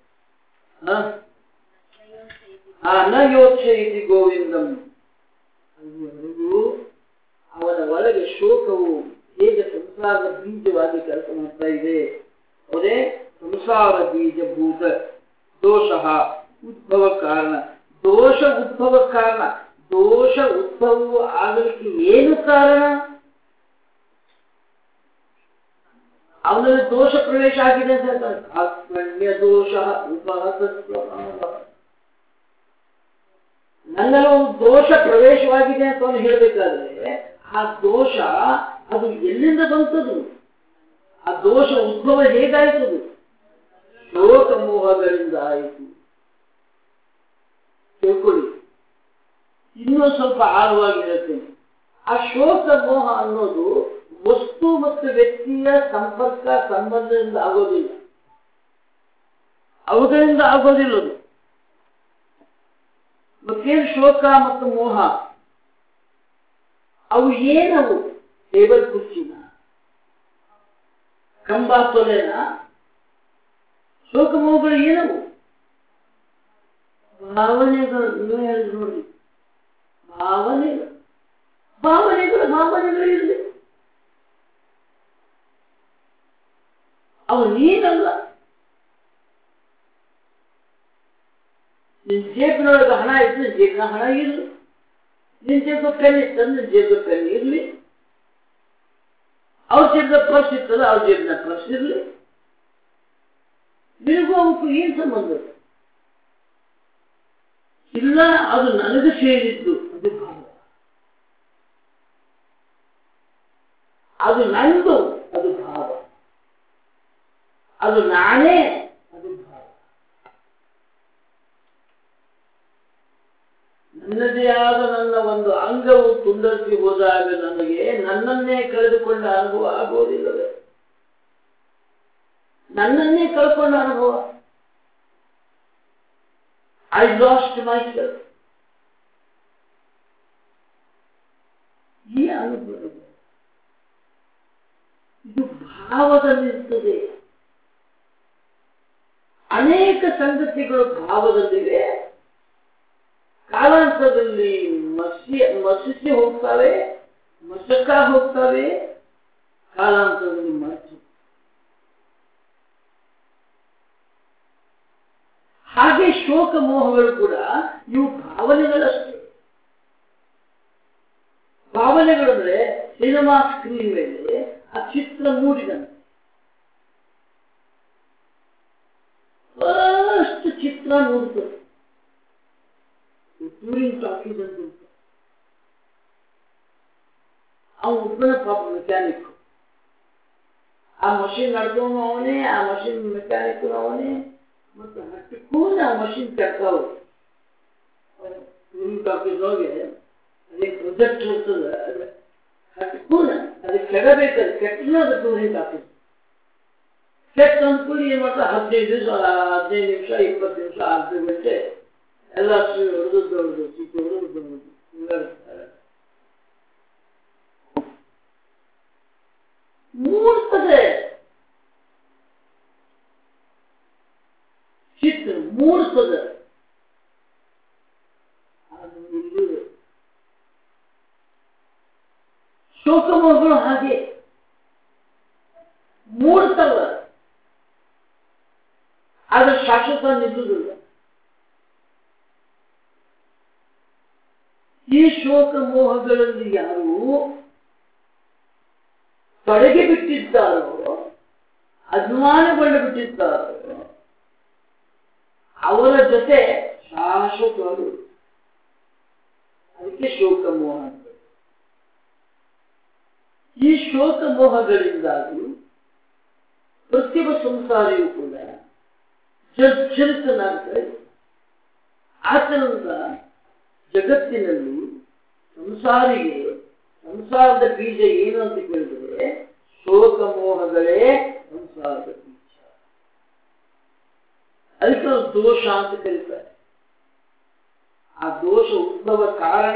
Speaker 1: ನ ಯೋಚ್ಛಯಿತಿ ಗೋವಿಂದಂ, ಅಲ್ಲಿಯವರೆಗೂ ಅವನ ಒಳಗೆ ಶೋಕವು ಹೇಗೆ ಸಂಸಾರದ ಬೀಜವಾಗಿ ಕೆಲಸ ಮಾಡ್ತಾ ಇದೆ. ಅವರೇ ಸಂಸಾರ ಬೀಜಭೂತ ದೋಷ ಉದ್ಭವ ಕಾರಣ. ದೋಷ ಉದ್ಭವ ಆಗಲಿಕ್ಕೆ ಏನು ಕಾರಣ? ಅವನ ಅವನಲ್ಲಿ ದೋಷ ಪ್ರವೇಶ ಆಗಿದೆ ಅಂತ ಹೇಳ್ತಾರೆ. ಕಾರ್ಪಣ್ಯ ದೋಷ ನನ್ನಲ್ಲಿ ಒಂದು ದೋಷ ಪ್ರವೇಶವಾಗಿದೆ ಅಂತ ಅವನು ಹೇಳಬೇಕಾದ್ರೆ ಆ ದೋಷ ಅದು ಎಲ್ಲಿಂದ ಬಂತದು, ಆ ದೋಷ ಉದ್ಭವ ಹೇಗಾಯಿತದು? ಶೋಕ ಮೋಹಗಳಿಂದ ಆಯಿತು. ತಿಳ್ಕೊಳ್ಳಿ, ಇನ್ನೂ ಸ್ವಲ್ಪ ಆಳವಾಗಿ ಹೇಳ್ತೇನೆ. ಆ ಶೋಕ ಮೋಹ ಅನ್ನೋದು ವಸ್ತು ಮತ್ತು ವ್ಯಕ್ತಿಯ ಸಂಪರ್ಕ ಸಂಬಂಧದಿಂದ ಆಗೋದಿಲ್ಲ, ಅವುಗಳಿಂದ ಆಗೋದಿಲ್ಲದು. ಮತ್ತೇನು ಶೋಕ ಮತ್ತು ಮೋಹ? ಅವು ಏನವು? ಟೇಬಲ್ ಕುರ್ಚಿನ, ಕಂಬ ತೊಲೆನ? ಶೋಕ ಮೋಹಗಳು ಏನವು? ಭಾವನೆಗಳು. ನೀವು ಹೇಳಿದ್ರು ನೋಡಿ, ಭಾವನೆಗಳು. ಭಾವನೆಗಳು ಇರಲಿ, ಅವು ನೀನಲ್ಲ. ನಿನ್ ಜೇಬಿನೊಳಗೆ ಹಣ ಇತ್ತು, ಜೇಬಿನ ಹಣ ಇರಲಿ. ನಿನ್ ಜೇಬ ಪೆನ್ ಇತ್ತಂದ್ರೆ ಜೇಬ ಪೆನ್ ಇರಲಿ. ಅವ್ರ ಜೇಬಿನ ಪರ್ಸ್ ಇತ್ತಲ್ಲ ಅವ್ರ ಜೇಬಿನ ಪರ್ಸ್ ಇರಲಿ. ನಿನಗೂ ಅವಕ್ಕೂ ಏನ್ ಸಂಬಂಧ ಇಲ್ಲ. ಅದು ನನಗೆ ಸೇರಿದ್ದು, ಅದು ಭಾವ. ಅದು ನಂದು, ಅದು ಭಾವ. ಅದು ನಾನೇ, ಅದು ಭಾವ. ನನ್ನದೇ ಆದ ನನ್ನ ಒಂದು ಅಂಗವು ತುಂಡರಿಸಿ ಹೋದಾಗ ನನಗೆ ನನ್ನನ್ನೇ ಕಳೆದುಕೊಂಡ ಅನುಭವ ಆಗುವುದಿಲ್ಲವೇ? ನನ್ನನ್ನೇ ಕಳ್ಕೊಂಡ ಅನುಭವ. I lost myself. ಈ ಅನುಭವ ಇದು ಭಾವದಲ್ಲಿರ್ತದೆ. ಅನೇಕ ಸಂಗತಿಗಳು ಭಾವದಲ್ಲಿವೆ. ಕಾಲಾಂತರದಲ್ಲಿ ಮಸಿಸಿ ಹೋಗ್ತವೆ, ಮಸಕ ಹೋಗ್ತವೆ, ಕಾಲಾಂತರದಲ್ಲಿ ಮರೆತು. ಹಾಗೆ ಶೋಕ ಮೋಹಗಳು ಕೂಡ ಇವು ಭಾವನೆಗಳಷ್ಟೇ. ಭಾವನೆಗಳಂದ್ರೆ ಸಿನಿಮಾ ಸ್ಕ್ರೀನ್ ಮೇಲೆ ಆ ಚಿತ್ರ ಮೂಡಿದಂತೆ ಅಷ್ಟು ಚಿತ್ರ ಮೂಡುತ್ತದೆ. ಟೂರಿಂಗ್ ಟಾಕೀಸ್ ಅಂತ ಅವನು ಒಬ್ಬನ ಪಾಪ ಮೆಕ್ಯಾನಿಕ್. ಆ ಮಷಿನ್ ನಡೆದವನು ಅವನೇ, ಆ ಮಷಿನ್ ಮೆಕ್ಯಾನಿಕ್ ಅವನೇ, ಮತ್ತು ಹಟ್ಟಕ್ಕೂ ಆ ಮಷಿನ್ ಕೆಟ್ಟವು. ಟೂರಿಂಗ್ ಟಾಕೀಸ್ ಹೋಗಿ ಅದೇ ಪ್ರೊಜೆಕ್ಟ್ ಇರ್ತದೆ, ಹಟ್ಟಕ್ಕೂ ಅದಕ್ಕೆ ಕೆಡಬೇಕಾದ್ರೆ ಕೆಟ್ಟನ ಅದು ಟೂರಿಂಗ್ ಟಾಕೀಸ್. ಕೆಟ್ಟ ಅಂದ್ಕೂಡಿ ಏನ್ ಮಾಡ್ತಾರೆ, 15 ನಿಮಿಷ 20 ನಿಮಿಷ ಅರ್ಧ ಗಂಟೆ ಎಲ್ಲ ಹೊಡೆದು ಸೀಟು ಹೊಡೆದು ಮೂಡ್ತದೆ. ಚಿತ್ರ ಮೂಡ್ತದೆ. ಶೋಕಮೋಹಗಳು ಹಾಗೆ ಮೂಡ್ತವ, ಆದ್ರೆ ಶಾಶ್ವತ ನಿಲ್ಲುವುದಿಲ್ಲ. ಈ ಶೋಕ ಮೋಹಗಳಲ್ಲಿ ಯಾರು ತೊಡಗಿ ಬಿಟ್ಟಿದ್ದಾರೋ, ಅಭಿಮಾನಗೊಂಡು ಬಿಟ್ಟಿದ್ದಾರೋ ಅವರ ಜೊತೆ ಶಾಶ್ವತವಾದ, ಅದಕ್ಕೆ ಶೋಕ ಮೋಹ ಅಂತ. ಈ ಶೋಕ ಮೋಹಗಳಿಂದಾಗಿ ಪ್ರತಿಯೊಬ್ಬ ಸಂಸಾರಿಯೂ ಕೂಡ ಜರ್ಜರಿತನಾಗ್ತಾರೆ. ಆದ್ದರಿಂದ ಜಗತ್ತಿನಲ್ಲಿ ಸಂಸಾರಿಗೆ ಸಂಸಾರದ ಬೀಜ ಏನು ಅಂತ ಕೇಳಿದರೆ ಶೋಕ ಮೋಹಗಳೇ ಸಂಸಾರದ ಬೀಜ. ಅದಕ್ಕೆ ದೋಷ ಅಂತ ಕರೀತಾರೆ. ಆ ದೋಷ ಉದ್ಭವ ಕಾರಣ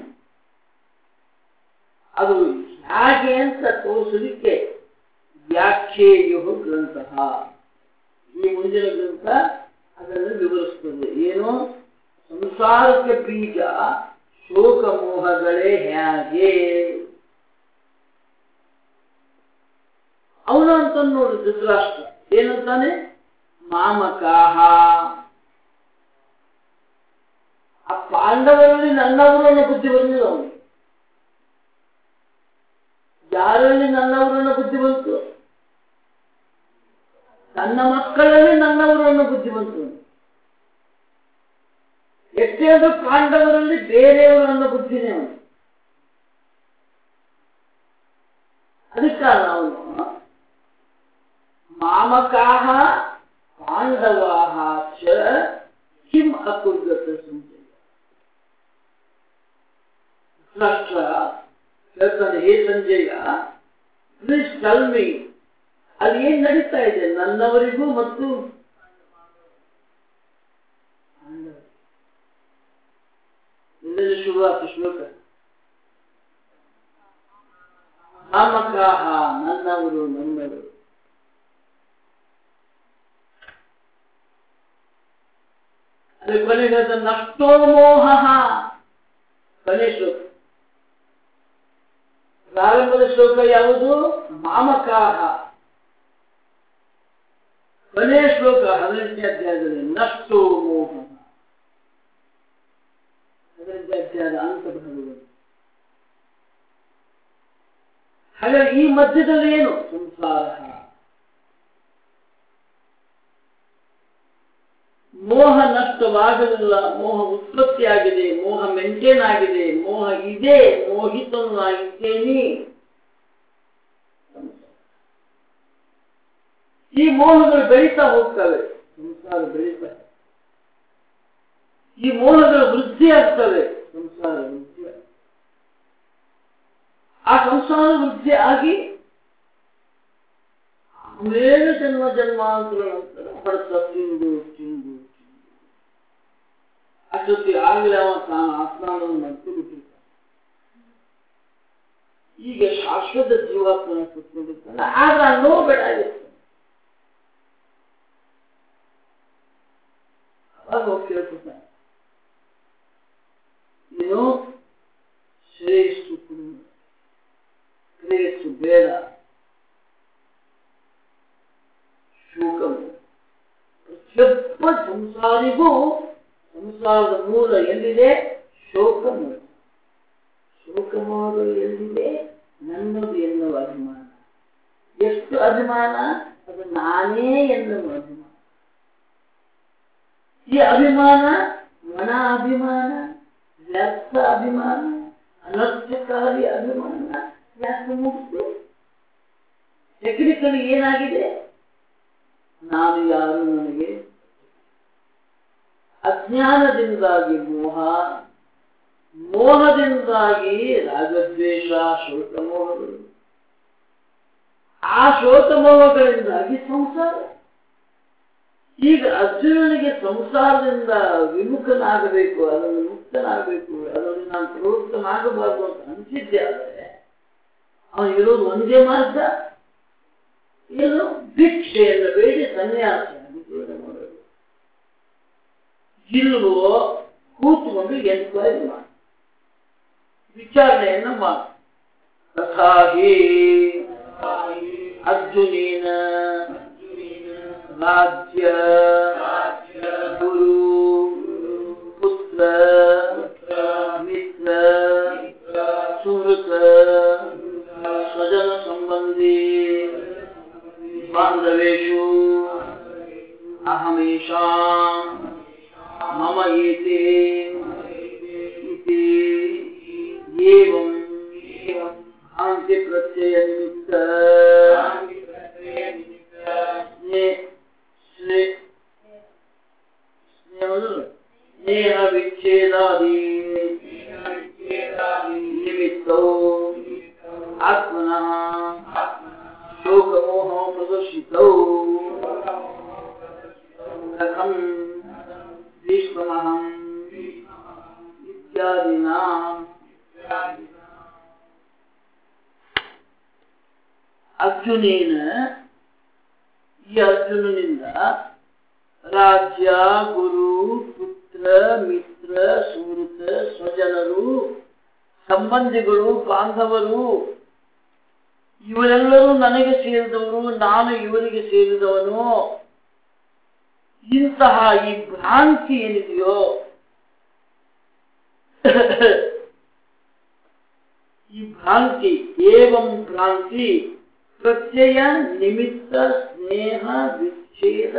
Speaker 1: ಅದು ಹೇಗೆ ಅಂತ ತೋರಿಸಲಿಕ್ಕೆ ವ್ಯಾಖ್ಯೇಯೋ ಗ್ರಂಥ, ಈ ಮುಂದಿನ ಗ್ರಂಥ ಅದನ್ನು ವಿವರಿಸ್ತದೆ. ಏನು? ಸಂಸಾರಕ್ಕೆ ಬೀಜ ಶೋಕ ಮೋಹಗಳೇ ಹೇಗೆ. ಅವನು ಅಂತ ನೋಡಿ ಧೃತರಾಷ್ಟ್ರ ಏನಂತಾನೆ? ಮಾಮಕಾಹ. ಆ ಪಾಂಡವರಲ್ಲಿ ನನ್ನವರು ಅನ್ನೋ ಬುದ್ಧಿ ಬಂದಿಲ್ಲ ಅವನು. ಯಾರಲ್ಲಿ ನನ್ನವರು ಅನ್ನೋ ಬುದ್ಧಿ ಬಂತು? ಮಕ್ಕಳಲ್ಲಿ ನನ್ನವರು ಅನ್ನೋ ಬುದ್ಧಿ ಬಂತು. ಎಷ್ಟೇ ಆದರೂ ಪಾಂಡವರಲ್ಲಿ ಬೇರೆಯವರು ಅನ್ನೋ ಬುದ್ಧಿನೇ ಅವನು. ಅದಕ್ಕಾಗ ಅವನು ಮಾಮಕಾಹ ಪಾಂಡವಾಹ ಚ ಕಿಂ ಅಕುರ್ಗತ ಸಂಜಯ. ರಾಷ್ಟ್ರ ಹೇಳ್ತಾನೆ, hey Sanjaya, please tell me, ಅಲ್ಲಿ ಏನ್ ನಡೀತಾ ಇದೆ ನನ್ನವರಿಗೂ ಮತ್ತು ಎಲ್ಲರೂ ಶುರುವಾತು ಶ್ಲೋಕ. ಮಾಮಕಾಹ ನನ್ನವರು ನನ್ನವರು. ಅದಕ್ಕೆ ಕೊನೆಗೆ ನಷ್ಟೋ ಮೋಹ. ಕೊನೆ ಶ್ಲೋಕ. ಪ್ರಾರಂಭದ ಶ್ಲೋಕ ಯಾವುದು? ಮಾಮಕಾಹ. ಕೊನೆಯ ಶ್ಲೋಕ 18ನೇ ಅಧ್ಯಾಯದಲ್ಲಿ ನಷ್ಟೋ ಮೋಹ. 18ನೇ ಅಧ್ಯಾಯದ ಅಂತ ಭಾಗಗಳು. ಹಾಗಾಗಿ ಈ ಮಧ್ಯದಲ್ಲಿ ಏನು? ಸಂಸಾರ. ಮೋಹ ನಷ್ಟವಾಗಲಿಲ್ಲ, ಮೋಹ ಉತ್ಪತ್ತಿಯಾಗಿದೆ, ಮೋಹ ಮೇಂಟೈನ್ ಆಗಿದೆ, ಮೋಹ ಇದೆ, ಮೋಹಿತನಾಗಿದ್ದೇನೆ. ಈ ಮೋಹಗಳು ಬೆಳೀತಾ ಹೋಗ್ತವೆ, ಸಂಸಾರ ಬೆಳೀತಾ. ಈ ಮೋಹಗಳು ವೃದ್ಧಿ ಆಗ್ತವೆ, ಸಂಸಾರ ವೃದ್ಧಿ. ಆ ಸಂಸಾರ ವೃದ್ಧಿ ಆಗಿ ಆಮೇಲೆ ಜನ್ಮ ಜನ್ಮಾಂತರ ನಂತರ ಹೊಡೆತ ತಿಂದು ತಿಂದು ಅಷ್ಟೊತ್ತಿ ಆಗಲೇ ಅವ ತಾನು ಆತ್ಮಾನವನ್ನು ಮರೆತು ಬಿಟ್ಟಿರ್ತಾನೆ. ಈಗ ಶಾಶ್ವತ ಜೀವಾತ್ಮನ ಕೂತ್ಕೊಂಡಿರ್ತಾನೆ. ಆದ್ರೆ ನೋಬೇಡ ಆಗಿರ್ತಾನೆ. ಅವಾಗ ಹೋಗಿ ಕೇಳ್ತಿರ್ತಾನೆ, ನೀನು ಶ್ರೇಷ್ಠ ಶ್ರೇಷ್ಠ ಬೇಡ, ಶೋಕವು. ಪ್ರತಿಯೊಬ್ಬ ಸಂಸಾರಿಗೂ ಸಂಸಾರದ ಮೂಲ ಎಲ್ಲಿದೆ? ಶೋಕಮೂಲ. ಶೋಕಮೂಲ ಎಲ್ಲಿದೆ? ನನ್ನದು ಎನ್ನುವ ಅಭಿಮಾನ. ಎಷ್ಟು ಅಭಿಮಾನ? ಅದು ನಾನೇ ಎನ್ನುವ ಅಭಿಮಾನ. ಈ ಅಭಿಮಾನ ಮನ ಅಭಿಮಾನ, ವ್ಯರ್ಥ ಅಭಿಮಾನ, ಅನರ್ಥಕಾರಿ ಅಭಿಮಾನ. ಯಾಕೆ ಮುಗಿದು ಟೆಕ್ನಿಕಲಿ ಏನಾಗಿದೆ? ನಾನು ಯಾರು ನನಗೆ ಅಜ್ಞಾನದಿಂದಾಗಿ ಮೋಹ, ಮೋಹದಿಂದಾಗಿ ರಾಗದ್ವೇಷ, ಶೋಕಮೋಹಗಳು, ಆ ಶೋಕಮೋಹಗಳಿಂದಾಗಿ ಸಂಸಾರ. ಈಗ ಅರ್ಜುನನಿಗೆ ಸಂಸಾರದಿಂದ ವಿಮುಖನಾಗಬೇಕು, ಅದನ್ನು ಮುಕ್ತನಾಗಬೇಕು, ಅದನ್ನು ನಾನು ಪ್ರವೃತ್ತನಾಗಬಾರದು ಅಂತ ಅನಿಸಿದ್ದೆ. ಆದರೆ ಅವನು ಇರೋದು ಒಂದೇ ಮಾರ್ಗ, ಏನು? ಭಿಕ್ಷೆಯನ್ನು ಬೇಡಿ ಸನ್ಯಾಸಿಯಾಗಿ ಜೀವನ ಮಾಡಬೇಕು. ಇಲ್ವೋ ಕೂತ್ಕೊಂಡು ಎನ್ಕ್ವೈರಿ ಮಾಡಿ, ವಿಚಾರಣೆಯನ್ನು ಮಾಡಿ. ತಥಾಹಿ ಅರ್ಜುನೇನ ರಾಜ್ಯ ಗುರು ಪುತ್ರ ಮಿತ್ರ ಸುಹೃತ ಸ್ವಜನ ಸಂಬಂಧಿ ಬಾಂಧವೇಶು ಅಹಮೇಷಾಂ ಮಮ ಏತೆ ಇತಿ ಏವಂ ಭ್ರಾಂತಿ ಪ್ರತ್ಯಯ ನಿಮಿತ್ತ ಸ್ನೇಹ ವಿಚ್ಛೇದಾದಿ ನಿಮಿತ್ತೋ ಆತ್ಮನಃ ಶೋಕಮೋಹ ಪ್ರದರ್ಶಿತೌ ಕಥಂ ಭೀಷ್ಮಹಂ ಇತ್ಯಾದಿನ. ಅರ್ಜುನೇನ, ಈ ಅರ್ಜುನನಿಂದ ರಾಜ್ಯ, ಗುರು, ಪುತ್ರ, ಮಿತ್ರ, ಸುಹೃತ, ಸ್ವಜನರು, ಸಂಬಂಧಿಗಳು, ಬಾಂಧವರು, ಇವರೆಲ್ಲರೂ ನನಗೆ ಸೇರಿದವರು, ನಾನು ಇವರಿಗೆ ಸೇರಿದವನು. ಇಂತಹ ಈ ಭ್ರಾಂತಿ ಏನಿದೆಯೋ, ಈ ಭ್ರಾಂತಿ, ಏವಂ ಭ್ರಾಂತಿ ಪ್ರತ್ಯಯ ನಿಮಿತ್ತ ಸ್ನೇಹ ವಿಚ್ಛೇದ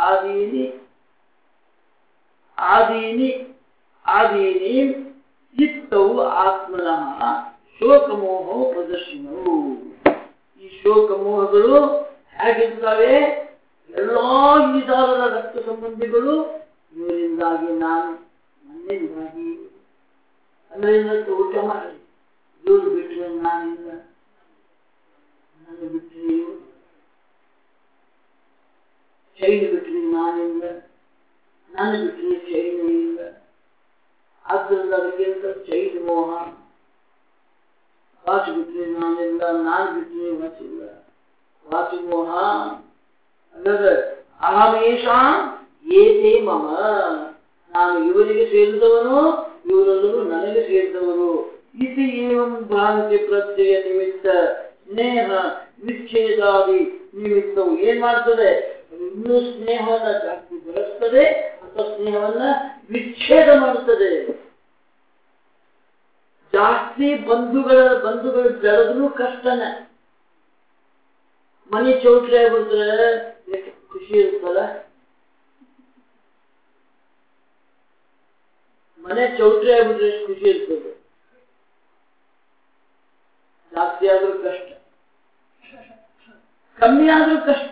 Speaker 1: ಆದೀನಿ ಇತ್ತವು ಆತ್ಮನಃ ಶೋಕಮೋಹ ಪ್ರದರ್ಶನವು. ಈ ಶೋಕಮೋಹಗಳು ಹೇಗಿರ್ತವೆ? ಎಲ್ಲಾ ವಿಧಾನದ ರಕ್ತ ಸಂಬಂಧಿಗಳು ಇವರಿಂದಾಗಿ ನಾನು, ನನ್ನಿಂದಾಗಿ, ಅದರಿಂದ ಊಟ ಮಾಡಿ ಇವರು ಬಿಟ್ಟರೆ ನಾನಿಲ್ಲ, ನನ್ನ ಬಿಟ್ಟರೆ ಇವರು, ಚೈನ್ ಬಿಟ್ಟರೆ ನಾನಿಲ್ಲ, ನನ್ನ ಬಿಟ್ಟರೆ ಚೈನ್ ಇಲ್ಲ. ಆದ್ದರಿಂದ ಅದಕ್ಕಿಂತ ಚೈನ್ ಮೋಹ. ವಾಚು ಬಿಟ್ಟರೆ ನಾನಿಲ್ಲ, ನಾನು ಬಿಟ್ಟರೆ ವಾಚಿಲ್ಲ, ವಾಚು ಮೋಹ. ಅಲ್ಲದೆ ಅಹಮೇಶ ಏತೇ ಮಮ, ನಾನು ಇವರಿಗೆ ಸೇರಿದವನು, ಇವರೆಲ್ಲರೂ ನನಗೆ ಸೇರಿದವರು. ಇತಿ ಏವಂ ಭ್ರಾಂತಿ ಪ್ರತ್ಯಯ ನಿಮಿತ್ತ ಸ್ನೇಹ ವಿಚ್ಛೇದಾದಿ ನಿಮಿತ್ತವು ಏನ್ ಮಾಡ್ತದೆ? ಇನ್ನೂ ಸ್ನೇಹವನ್ನ ಜಾಸ್ತಿ ಬೆಳೆಸ್ತದೆ ಅಥವಾ ಸ್ನೇಹವನ್ನ ವಿಚ್ಛೇದ ಮಾಡುತ್ತದೆ. ಜಾಸ್ತಿ ಬಂಧುಗಳು ಬೆಳೆದ್ರೂ ಕಷ್ಟನೇ. ಮನೆ ಚೌಟ್ರಿ ಆಗ್ಬಿಡ್ತಾರೆ, ಎಷ್ಟು ಖುಷಿ ಇರ್ತಲ್ಲ. ಮನೆ ಚೌಟ್ರಿ ಆಗ್ಬಿಟ್ರೆ ಎಷ್ಟು ಖುಷಿ ಇರ್ತದೆ. ಜಾಸ್ತಿ ಆದ್ರೂ ಕಷ್ಟ, ಕಮ್ಮಿ ಆದ್ರೂ ಕಷ್ಟ.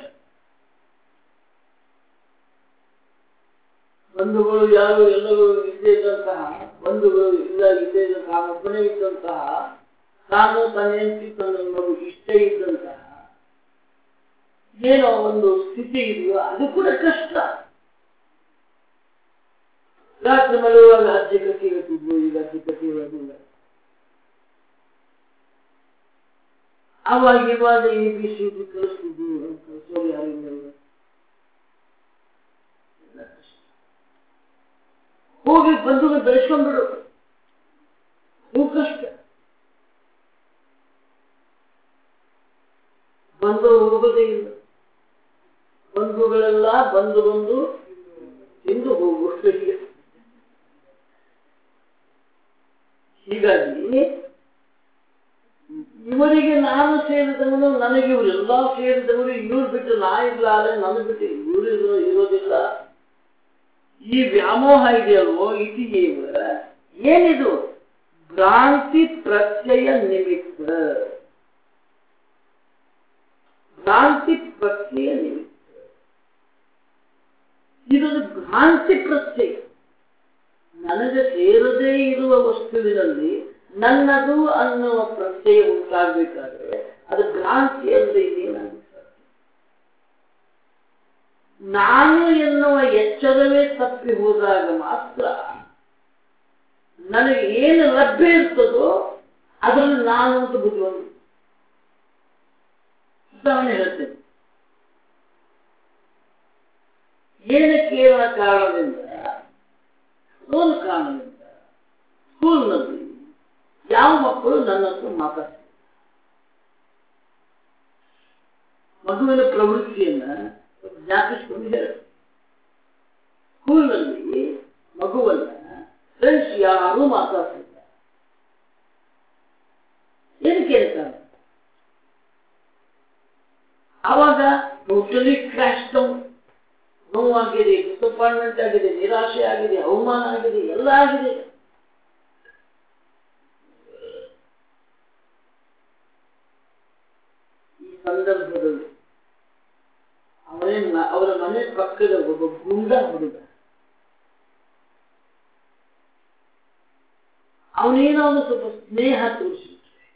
Speaker 1: ಬಂಧುಗಳು ಯಾರು ಎಲ್ಲರೂ ಇಲ್ಲೇ ಇದ್ದಂತಹ, ಬಂಧುಗಳು ಇಲ್ಲೇ ಇದ್ದಂತಹ, ಒಬ್ಬನೇ ಇದ್ದಂತಹ, ತಾನು ತನ್ನ ಹೆಂಡತಿ ತನ್ನ ಮಗು ಇಷ್ಟೇ ಇದ್ದಂತಹ ಏನೋ ಒಂದು ಸ್ಥಿತಿ ಇದೆಯೋ ಅದು ಕೂಡ ಕಷ್ಟ. ರಾತ್ರಿ ಮಲಗುವಾಗ ಅಜ್ಜಿ ಕಟ್ಟಿ ಹೇಳ್ತಿದ್ವು, ಈಗ ಅಜ್ಜಿ ಕಟ್ಟಿ ಹೇಳೋದಿಲ್ಲ. ಅವಾಗ ಇವಾಗ ABC ಕಳಿಸ್ತಿದ್ವಿ, ಕಳಿಸೋದು ಯಾರಿಲ್ಲ. ಹೋಗಿ ಬಂಧುಗಳು ಬೆಳೆಸ್ಕೊಂಡ್ಬಿಡು, ಹೂ ಕಷ್ಟ. ಬಂದು ಹೋಗೋದೇ ಇಲ್ಲ. ಬಂಧುಗಳೆಲ್ಲ ಬಂದು ತಿಂದು ಹೋಗುವ. ಹೀಗಾಗಿ ಇವರಿಗೆ ನಾನು ಸೇರಿದವನು, ನನಗೆ ಇವರೆಲ್ಲ ಸೇರಿದವರು, ಇವ್ರು ಬಿಟ್ಟು ನಾ ಇಲ್ಲ, ಆದರೆ ನನಗೆ ಬಿಟ್ಟು ಇವರು ಇರೋದಿಲ್ಲ. ಈ ವ್ಯಾಮೋಹ ಇದೆಯಲ್ವೋ, ಇತಿ ಏನಿದು? ಭ್ರಾಂತಿ ಪ್ರತ್ಯಯ ನಿಮಿತ್ತ. ಭ್ರಾಂತಿ ಪ್ರತ್ಯಯ ನಿಮಿತ್ತ ಇದೊಂದು ಭ್ರಾಂತಿ ಪ್ರತ್ಯಯ. ನನಗೆ ಸೇರದೇ ಇರುವ ವಸ್ತುವಿನಲ್ಲಿ ನನ್ನದು ಅನ್ನುವ ಪ್ರತ್ಯಯ ಉಂಟಾಗಬೇಕಾದ್ರೆ ಅದು ಭ್ರಾಂತಿ ಅಂದ್ರೆ ಇದೇನಾಗುತ್ತೆ? ನಾನು ಎನ್ನುವ ಎಚ್ಚರವೇ ತಪ್ಪಿ ಹೋದಾಗ ಮಾತ್ರ ನನಗೆ ಏನು ಲಭ್ಯ ಇರ್ತದೋ ಅದರಲ್ಲಿ ನಾನು ಅಂತ ಬುದ್ಧಿವಂತ. ಉದಾಹರಣೆ ಹೇಳ್ತೇನೆ. ಏನಕ್ಕೆ ಕಾರಣದಿಂದ, ಒಂದು ಕಾರಣದಿಂದ ಸ್ಕೂಲ್ನಲ್ಲಿ ಯಾವ ಮಕ್ಕಳು ನನ್ನ ಹತ್ರ ಮಾತಾಡ್ತಾರೆ, ಮಗುವಿನ ಪ್ರವೃತ್ತಿಯನ್ನ ಜ್ಞಾಪಿಸಿಕೊಂಡು ಹೇಳ. ಸ್ಕೂಲ್ನಲ್ಲಿ ಮಗುವನ್ನ ಫ್ರೆಂಡ್ಸ್ ಯಾರು ಮಾತಾಡ್ತಿಲ್ಲ. ಏನಕ್ಕೆ ಹೇಳ್ತಾರೆ? ಆವಾಗ ಟೋಟಲಿ ಕ್ರ್ಯಾಶ್ ಡೌನ್, ನೋವಾಗಿದೆ, ಡಿಸಪಾಯಿಂಟ್ಮೆಂಟ್ ಆಗಿದೆ, ನಿರಾಶೆ ಆಗಿದೆ, ಅವಮಾನ ಆಗಿದೆ, ಎಲ್ಲ ಆಗಿದೆ. ಈ ಸಂದರ್ಭದಲ್ಲಿ ಅವರ ಮನೆ ಪಕ್ಕದ ಒಬ್ಬ ಗುಂಡ ಹುಡುಗ, ಅವನೇನೋ ಒಂದು ಸ್ವಲ್ಪ ಸ್ನೇಹ ತೋರಿಸಿದ್ರು.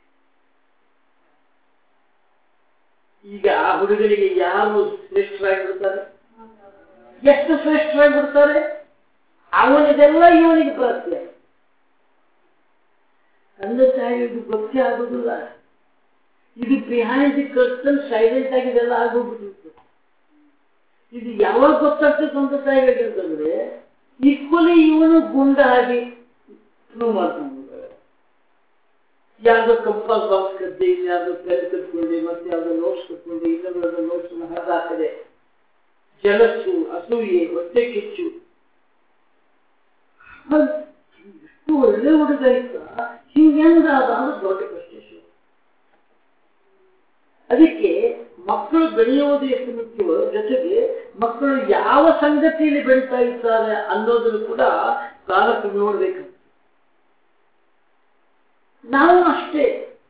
Speaker 1: ಈಗ ಆ ಹುಡುಗನಿಗೆ ಯಾರು ಶ್ರೇಷ್ಠರಾಗಿಬಿಡ್ತಾರೆ? ಎಷ್ಟು ಶ್ರೇಷ್ಠರಾಗಿಬಿಡ್ತಾರೆ? ಅವನಿಗೆಲ್ಲ ಇವನಿಗೆ ಬರುತ್ತೆ. ತಂದೆ ತಾಯಿಗೆ ಗೊತ್ತೇ ಆಗೋದಿಲ್ಲ. ಇದು ಬಿಹೈಂಡ್ ದಿ ಕರ್ಟನ್ ಸೈಲೆಂಟ್ ಆಗಿ ಇದೆಲ್ಲ ಆಗೋಗ್ಬಿಟ್ಟಿರುತ್ತೆ. ಇದು ಯಾವಾಗ ಗೊತ್ತಾಗ್ತದೆ ತಂದೆ ತಾಯಿಗೆ ಅಂತಂದ್ರೆ ಈಕ್ವಲಿ ಇವನು ಗುಂಡ ಆಗಿ ಪ್ರೂವ್ ಮಾಡ್ಕೊಂಡು ಯಾವ್ದೋ ಕಂಪಾಸ್ ಬಾಕ್ಸ್ ಕದ್ದೆ, ಇನ್ಯಾವುದೋ ಪೆನ್ ಕಟ್ಕೊಂಡೆ, ಮತ್ತೆ ಯಾವ್ದೋ ನೋಟ್ಸ್ ಕಟ್ಕೊಂಡೆ, ಇನ್ನೊಂದು ನೋಟ್ಸ್ ಹರಿದಾಕದೆ, ಜಲಸ್ಸು, ಅಸೂಯೆ, ಹೊಟ್ಟೆ ಕಿಚ್ಚು. ಎಷ್ಟು ಒಳ್ಳೆ ಹುಡುಗ ಇತ್ತ, ಹಿಂಗೆಂಗಾದ ಅಂದ್ರೆ ದೊಡ್ಡ ಪ್ರಶ್ನೆ. ಅದಕ್ಕೆ ಮಕ್ಕಳು ಬೆಳೆಯುವುದು ಎಷ್ಟು ಮುಖ್ಯವೋ ಜೊತೆಗೆ ಮಕ್ಕಳು ಯಾವ ಸಂಗತಿಯಲ್ಲಿ ಬೆಳೀತಾ ಇದ್ದಾರೆ ಅನ್ನೋದನ್ನು ಕೂಡ ಕಾಲಕ್ಕೆ ನೋಡ್ಬೇಕು. ನಾವು ಅಷ್ಟೇ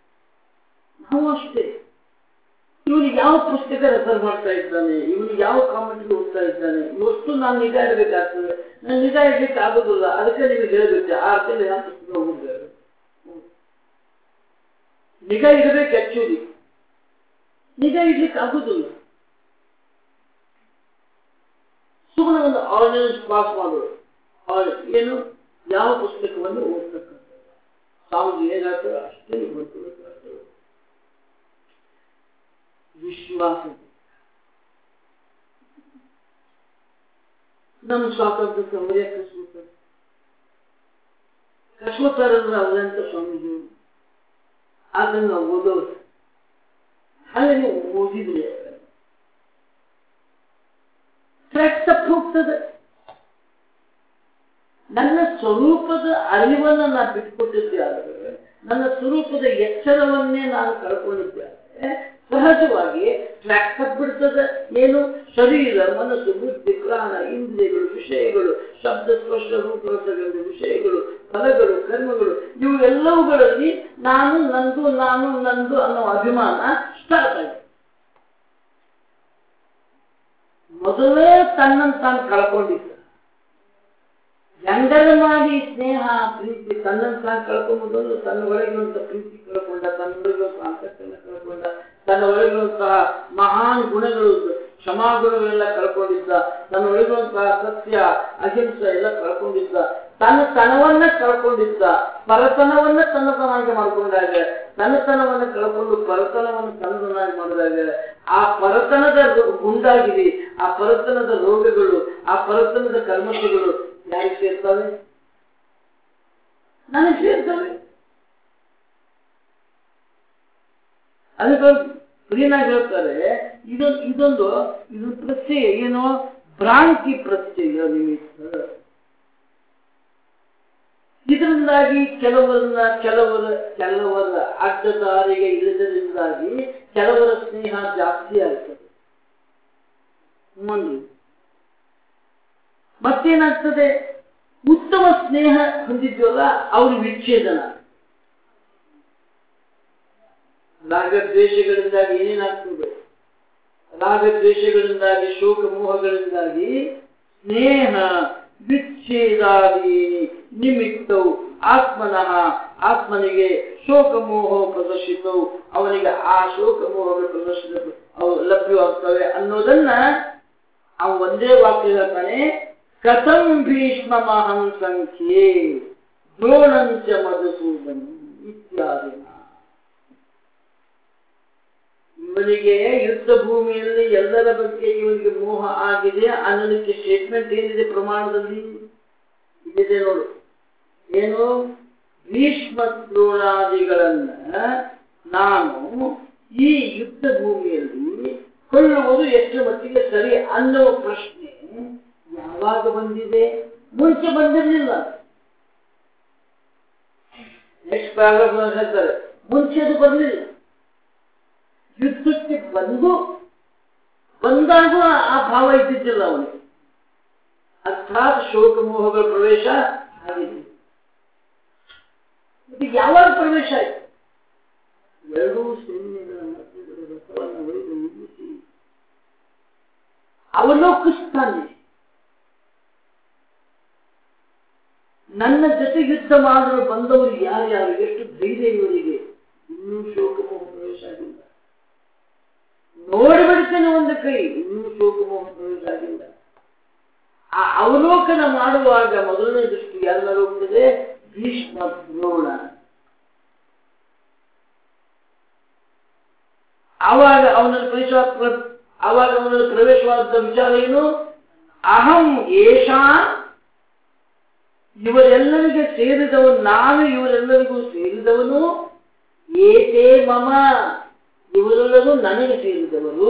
Speaker 1: ಇವನಿಗೆ ಯಾವ ಪುಸ್ತಕ ರೆಫರ್ ಮಾಡ್ತಾ ಇದ್ದಾನೆ, ಇವನಿಗೆ ಯಾವ ಕಾಮೆಂಟ್ರಿ ಓದ್ತಾ ಇದ್ದಾನೆ, ಇವಷ್ಟು ನಾನು ನಿಗಾ ಇಡಬೇಕಾಗ್ತದೆ. ನಾನು ನಿಗಾ ಇಡ್ಲಿಕ್ಕೆ ಆಗೋದಿಲ್ಲ, ಅದಕ್ಕೆ ನಿಮಗೆ ಹೇಳಬೇಕು 6 ತಿಂಗಳು ಯಾವ ಪುಸ್ತಕ ಓದಿದ್ದಾರೆ. ನಿಗಾ ಇಡಬೇಕು. ಆಕ್ಚುಲಿ ನಿಗಾ ಇಡ್ಲಿಕ್ಕೆ ಆಗೋದಿಲ್ಲ. ಸುಮ್ಮನೆ ಒಂದು ಆರ್ಡಿನೆನ್ಸ್ ಪಾಸ್ ಮಾಡೋದು. ಏನು ಯಾವ ಪುಸ್ತಕವನ್ನು ಓದ್ತಕ್ಕಂಥ ಸ್ವಾಮೀಜಿ ಏನಾಗ್ತದೆ ಅಷ್ಟೇ ಬರ್ಕೊಳ್ಬೇಕಾಗ್ತದೆ. ವಿಶ್ವಾಸ ನಮ್ಮ ಸ್ವಾತಂತ್ರ್ಯಕ್ಕೆ ಅವರೇ ಕಸ್ಮತಾರಂದ್ರೆ ಅವರಂತ ಸ್ವಾಮೀಜಿ. ಅದನ್ನು ನಾವು ಓದೋದು ಹಾಗೆ ನೀವು ಓದಿದ್ರೆ ತಪ್ಪು ಹೋಗ್ತದೆ. ನನ್ನ ಸ್ವರೂಪದ ಅರಿವನ್ನು ನಾನು ಬಿಟ್ಟುಕೊಟ್ಟಿದ್ದೆ ಆದರೆ, ನನ್ನ ಸ್ವರೂಪದ ಎಚ್ಚರವನ್ನೇ ನಾನು ಕಳ್ಕೊಂಡಿದ್ದೆ ಆದರೆ ಸಹಜವಾಗಿ ಟ್ರ್ಯಾಕ್ ತಪ್ಪಿಬಿಡ್ತದೆ. ಏನು ಶರೀರ, ಮನಸ್ಸು, ಬುದ್ಧಿ, ಪ್ರಾಣ, ಇಂದ್ರಿಯಗಳು, ವಿಷಯಗಳು, ಶಬ್ದ, ಸ್ಪರ್ಶ, ರೂಪರಸಗಳ ವಿಷಯಗಳು, ಫಲಗಳು, ಕರ್ಮಗಳು, ಇವೆಲ್ಲವುಗಳಲ್ಲಿ ನಾನು ನಂದು ಅನ್ನೋ ಅಭಿಮಾನ ಸ್ಟಾರ್ಟ್ ಆಗಿದೆ. ಮೊದಲೇ ತನ್ನನ್ನು ತಾನು ಕಳ್ಕೊಂಡಿದ್ದ. ಗಂಡನ ಮಾಡಿ ಸ್ನೇಹ ಪ್ರೀತಿ ತನ್ನನ್ನು ತಾನು ಕಳ್ಕೊಂಬುದೊಂದು, ತನ್ನ ಒಳಗಿರುವಂತಹ ಪ್ರೀತಿ ಕಳ್ಕೊಂಡ, ತನ್ನ ಒಳಗಿರುವಂತಹ ಅಂತಃಕರಣ ಕಳ್ಕೊಂಡ, ತನ್ನ ಒಳಗಿರುವಂತಹ ಮಹಾನ್ ಗುಣಗಳು, ಕ್ಷಮಾಗುಣಗಳೆಲ್ಲ ಕಳ್ಕೊಂಡಿದ್ದ, ತನ್ನ ಒಳಗಿರುವಂತಹ ಸತ್ಯ, ಅಹಿಂಸೆ ಎಲ್ಲ ಕಳ್ಕೊಂಡಿದ್ದ, ತನ್ನತನವನ್ನ ಕಳ್ಕೊಂಡಿದ್ದ. ಪರತನವನ್ನ ತನ್ನತನಾಗಿ ಮಾಡಿಕೊಂಡಾಗ, ತನ್ನತನವನ್ನು ಕಳ್ಕೊಂಡು ಪರತನವನ್ನು ತನ್ನತನಾಗಿ ಮಾಡಿದಾಗ ಆ ಪರತನದ ಗುಂಡಾಗಿರಿ, ಆ ಪರತನದ ರೋಗಗಳು, ಆ ಪರತನದ ಕರ್ಮಶಗಳು ಯಾರಿಗೆ ಸೇರ್ತವೆ? ನನಗೆ ಸೇರ್ತವೆ. ಅದಕ್ಕೆ ಕ್ಲೀನಾಗಿ ಹೇಳ್ತಾರೆ, ಇದೊಂದು ಪ್ರತ್ಯಯ, ಏನು ಭ್ರಾಂತಿ ಪ್ರತ್ಯಯ ನಿಮಿತ್ತ. ಇದರಿಂದಾಗಿ ಕೆಲವರ ಅಡ್ಡದಾರಿಗೆ ಇಳಿದರಿಂದಾಗಿ ಕೆಲವರ ಸ್ನೇಹ ಜಾಸ್ತಿ ಆಗ್ತದೆ. ಮತ್ತೇನಾಗ್ತದೆ? ಉತ್ತಮ ಸ್ನೇಹ ಹೊಂದಿದ್ವಲ್ಲ ಅವ್ರ ವಿಚ್ಛೇದನ. ರಾಗದ್ವೇಷಗಳಿಂದಾಗಿ ಏನೇನಾಗ್ತದೆ? ರಾಗದ್ವೇಷಗಳಿಂದಾಗಿ, ಶೋಕ ಮೋಹಗಳಿಂದಾಗಿ ಸ್ನೇಹ ವಿಚ್ಛೇದಾದಿ ನಿಮಿತ್ತವು ಆತ್ಮನಃ, ಆತ್ಮನಿಗೆ ಶೋಕ ಮೋಹ ಪ್ರದರ್ಶಿತವು, ಅವನಿಗೆ ಆ ಶೋಕ ಮೋಹಗಳು ಪ್ರದರ್ಶಿತ ಅವು ಲಭ್ಯವಾಗ್ತವೆ ಅನ್ನೋದನ್ನ ಅವ ಒಂದೇ ವಾಕ್ಯ ಹೇಳ್ತಾನೆ. ಕಥಂ ಭೀಷ್ಮ ಮಹಂ ಸಂಖ್ಯೆ ದ್ರೋಣಂಚ ಮಧುಸೂದನ ಇತ್ಯಾದಿ. ಇವನಿಗೆ ಯುದ್ಧ ಭೂಮಿಯಲ್ಲಿ ಎಲ್ಲರ ಬಗ್ಗೆ ಇವನಿಗೆ ಮೋಹ ಆಗಿದೆ ಅನ್ನೋದಕ್ಕೆ ಸ್ಟೇಟ್ಮೆಂಟ್ ಏನಿದೆ ಪ್ರಮಾಣದಲ್ಲಿ ಇದಿದೆ ನೋಡು. ಏನು? ಭೀಷ್ಮ ದ್ರೋಣಾದಿಗಳನ್ನ ನಾನು ಈ ಯುದ್ಧ ಭೂಮಿಯಲ್ಲಿ ಕೊಳ್ಳುವುದು ಎಷ್ಟು ಮಟ್ಟಿಗೆ ಸರಿ ಅನ್ನೋ ಪ್ರಶ್ನೆ ಯಾವಾಗ ಬಂದಿದೆ? ಮುಂಚೆ ಬಂದಿರಲಿಲ್ಲ. ನೆಕ್ಸ್ಟ್ ಪ್ಯಾರಾಗ್ರಾಫ್ ಹೇಳ್ತಾರೆ, ಮುಂಚೆ ಅದು ಬರಲಿಲ್ಲ. ಯುದ್ಧಕ್ಕೆ ಬಂದಾಗ ಆ ಭಾವ ಇದ್ದಿದ್ದಿಲ್ಲ ಅವನಿಗೆ. ಅರ್ಥಾತ್ ಶೋಕ ಮೋಹಗಳ ಪ್ರವೇಶ ಆಗಿದೆ. ಯಾವಾಗ ಪ್ರವೇಶ ಆಯ್ತು? ಎರಡೂ ಸೈನ್ಯಗಳ ಮಧ್ಯದ ರಥವನ್ನು ಒಯ್ದು ನಿಲ್ಲಿಸಿ ಅವಲೋಕಿಸ್ತಾನೆ. ನನ್ನ ಜೊತೆ ಯುದ್ಧ ಮಾಡಲು ಬಂದವರು ಯಾರ್ಯಾರು, ಎಷ್ಟು ಧೈರ್ಯ ಇವರಿಗೆ, ಇನ್ನೂ ಶೋಕ ಮೋಹ ಪ್ರವೇಶ ಆಗಿಲ್ಲ. ನೋಡಿಬಿಡ್ತೇನೆ ಒಂದು ಕೈ, ಇನ್ನೂ ಶೋಕ ಮೋಹ ಪ್ರವೇಶ ಆಗಿಲ್ಲ. ಆ ಅವಲೋಕನ ಮಾಡುವಾಗ ಮೊದಲನೇ ದೃಷ್ಟಿ ಯಾರು ಹೋಗ್ತದೆ? ಭೀಷ್ಮ ದ್ರೋಣ. ಆವಾಗ ಅವನಲ್ಲಿ ಪ್ರವೇಶವಾದ ವಿಚಾರ ಏನು? ಅಹಂ ಏಷಾ, ಇವರೆಲ್ಲರಿಗೆ ಸೇರಿದವನು ನಾನು, ಇವರೆಲ್ಲರಿಗೂ ಸೇರಿದವನು. ಏತೇ ಮಮ, ಇವರೆಲ್ಲರೂ ನನಗೆ ಸೇರಿದವರು.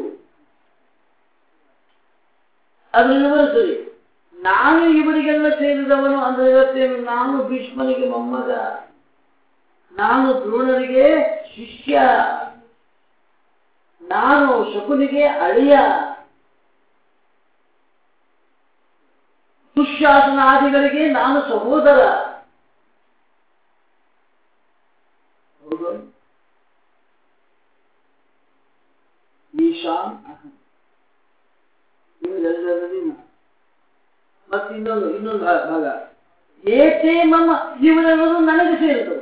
Speaker 1: ಅದನ್ನು ಬರುತ್ತದೆ. ನಾನು ಇವರಿಗೆಲ್ಲ ಸೇರಿದವನು ಅಂದ್ರೆ ಇವತ್ತೇನು? ನಾನು ಭೀಷ್ಮನಿಗೆ ಮೊಮ್ಮಗ, ನಾನು ದ್ರೋಣರಿಗೆ ಶಿಷ್ಯ, ನಾನು ಶಕುನಿಗೆ ಅಳಿಯ, ದುಶ್ಯಾಸನಾದಿಗಳಿಗೆ ನಾನು ಸಹೋದರ. ಹೌದು. ಈಶಾನ್ ಅಹಂ, ಇವರೆಲ್ಲರಲ್ಲಿ ಮತ್ತೆ ಇನ್ನೊಂದು ಭಾಗ ಏತೇ ಮಮ, ಇವರೆಲ್ಲರೂ ನನಗೆ ಸೇರಿದರು.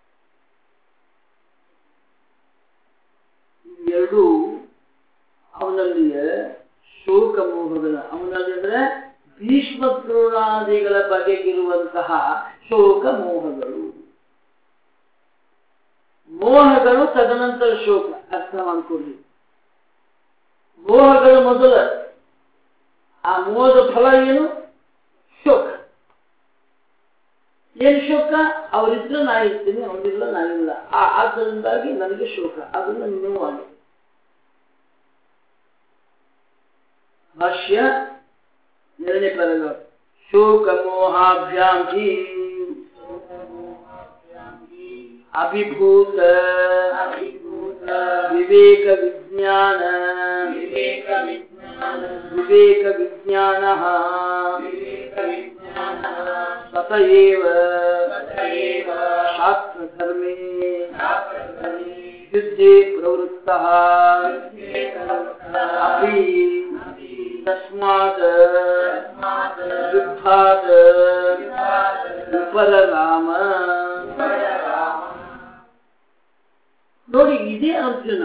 Speaker 1: ಇವೆರಡೂ ಅವನಲ್ಲಿಯೇ ಶೋಕ ಮೋಹಗಳ, ಅವನಲ್ಲಿ ಅಂದ್ರೆ ಭೀಷ್ಮ ದ್ರೋಣಾದಿಗಳ ಬಗೆಗಿರುವಂತಹ ಶೋಕ ಮೋಹಗಳು. ಮೋಹಗಳು ತದನಂತರ ಶೋಕ, ಅರ್ಥ ಮಾಡ್ಕೊಳ್ಳಿ. ಮೋಹಗಳು ಮೊದಲ, ಆ ಮೋಹದ ಫಲ ಏನು? ಶೋಕ. ಏನು ಶೋಕ? ಅವರಿದ್ರೆ ನಾ ಇರ್ತೀನಿ, ಅವರಿಲ್ಲ ನಾನಿಲ್ಲ, ಆದ್ದರಿಂದಾಗಿ ನನಗೆ ಶೋಕ. ಅದನ್ನು ನೀವು ಮಾಡಿ. ಭಾಷ್ಯ 2ನೇ ಪ್ಯಾರಾಗ್ರಾಫ್. ಶೋಕ ಮೋಹಾಭ್ಯಾಂ ಹಿ ಅಭಿಭೂತ ವಿವೇಕ ವಿಜ್ಞಾನ ತಥೈವ ಶಾಸ್ತ್ರಧರ್ಮೇ ಯುದ್ಧೇ ಪ್ರವೃತ್ತಃ ಅಪಿ ತಸ್ಮಾತ್ ಯುದ್ಧಾತ್ ಉಪರರಾಮ. ನೋಡಿ, ಇದೇ ಅರ್ಜುನ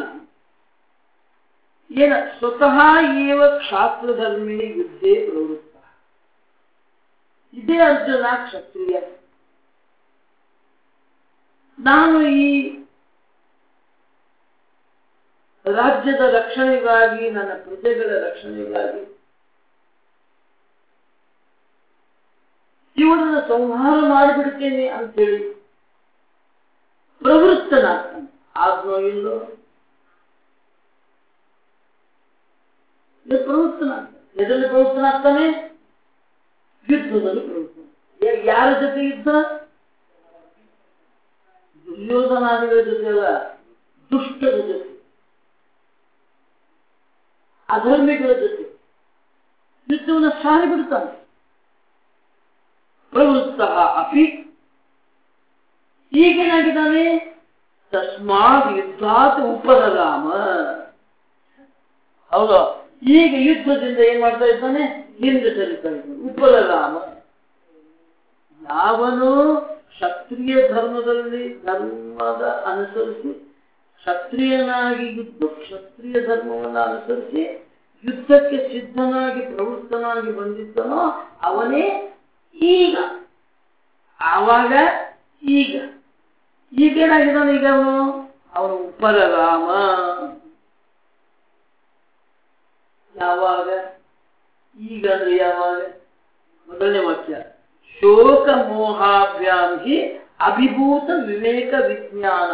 Speaker 1: ಏನ ಸ್ವತಃ ಏವ ಕ್ಷಾತ್ರಧರ್ಮೇ ಯುದ್ಧೇ ಪ್ರವೃತ್ತ. ಇದೇ ಅರ್ಜುನ ಕ್ಷತ್ರಿಯ. ನಾನು ಈ ರಾಜ್ಯದ ರಕ್ಷಣೆಗಾಗಿ, ನನ್ನ ಪ್ರಜೆಗಳ ರಕ್ಷಣೆಗಾಗಿ ಇವರನ್ನು ಸಂಹಾರ ಮಾಡಿಬಿಡ್ತೇನೆ ಅಂತೇಳಿ ಪ್ರವೃತ್ತನಾಗ್ತಾನೆ. ಆದ್ನೋ ಇಲ್ಲೋ ಪ್ರವೃತ್ತನಾಗ್ತಾನೆ. ಎದರಲ್ಲಿ ಪ್ರವೃತ್ತನಾಗ್ತಾನೆ? ಯುದ್ಧದಲ್ಲಿ ಪ್ರವೃತ್ತ. ಯಾರ ಜೊತೆ ಯುದ್ಧ? ದುರ್ಯೋಧನಾದಿಗಳ ಜೊತೆ ಅಲ್ಲ, ದುಷ್ಟರ ಜೊತೆ, ಅಧರ್ಮಿಗಳ ಜೊತೆ ಯುದ್ಧವನ್ನು ಸಾರಿಬಿಡ್ತಾನೆ. ಪ್ರವೃತ್ತ ಅಪಿ, ಈಗೇನಾಗಿದ್ದಾನೆ? ತಸ್ಮಾತ್ ಯುದ್ಧಾತ್ ಉಪರರಾಮ. ಹೌದು, ಈಗ ಯುದ್ಧದಿಂದ ಏನ್ ಮಾಡ್ತಾ ಇದ್ದಾನೆ? ಹಿಂದೆ ಸರಿತಾ ಇದ್ದಾನೆ. ಉಪರರಾಮ. ಯಾವನು ಕ್ಷತ್ರಿಯ ಧರ್ಮದ ಅನುಸರಿಸಿ ಕ್ಷತ್ರಿಯನಾಗಿ ಇದ್ದು ಕ್ಷತ್ರಿಯ ಧರ್ಮವನ್ನು ಅನುಸರಿಸಿ ಯುದ್ಧಕ್ಕೆ ಸಿದ್ಧನಾಗಿ ಪ್ರವೃತ್ತನಾಗಿ ಬಂದಿದ್ದನೋ ಅವನೇ ಈಗ. ಆವಾಗ ಈಗ ಈಗೇನಾಗಿದ್ದಾನೆ? ಈಗ ಅವನು ಉಪರರಾಮ. ಯಾವಾಗ? ಈಗ ಅಂದ್ರೆ ಯಾವಾಗ? ಮೊದಲನೇ ವಾಕ್ಯ, ಶೋಕ ಮೋಹಾಭ್ಯಾಂ ಹಿ ಅಭಿಭೂತ ವಿವೇಕ ವಿಜ್ಞಾನ.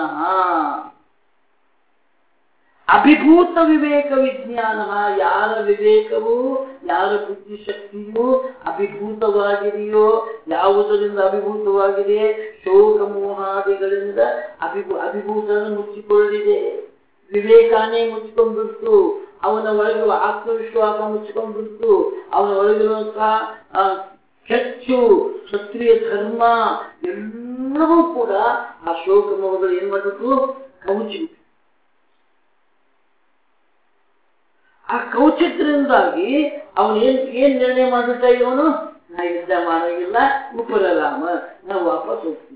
Speaker 1: ಅಭಿಭೂತ ವಿವೇಕ ವಿಜ್ಞಾನ. ಯಾರ ವಿವೇಕವು, ಯಾರ ಬುದ್ಧಿಶಕ್ತಿಯು ಅಭಿಭೂತವಾಗಿದೆಯೋ, ಯಾವುದರಿಂದ ಅಭಿಭೂತವಾಗಿದೆ? ಶೋಕ ಮೋಹಾದಿಗಳಿಂದ ಅಭಿಭೂತನ ಮುಚ್ಚಿಕೊಳ್ಳಿದೆ. ವಿವೇಕಾನೇ ಮುಚ್ಚಿಕೊಂಡ್ಬಿಡ್ತು. ಅವನ ಒಳಗಿರುವ ಆತ್ಮವಿಶ್ವಾಸ ಮುಚ್ಚಿಕೊಂಡ್ಬಿಡ್ತು. ಅವನ ಒಳಗಿರುವಂತಹ ಕೆಚ್ಚು, ಕ್ಷತ್ರಿಯ ಧರ್ಮ ಎಲ್ಲವೂ ಕೂಡ ಆ ಶೋಕ ಮೋಹಗಳು ಏನ್ ಮಾಡಬೇಕು? ಕವುಚಿಬಿಟ್ಟು. ಆ ಕೌಚಿದ್ರಿಂದಾಗಿ ಅವನು ಏನ್ ನಿರ್ಣಯ ಮಾಡ್ಬಿಟ್ಟ? ಇವನು ನಾ ಯುದ್ಧ ಮಾಡೋಂಗಿಲ್ಲ, ಉಪರರಾಮ, ನಾವು ವಾಪಸ್ ಹೋಗ್ತೀವಿ.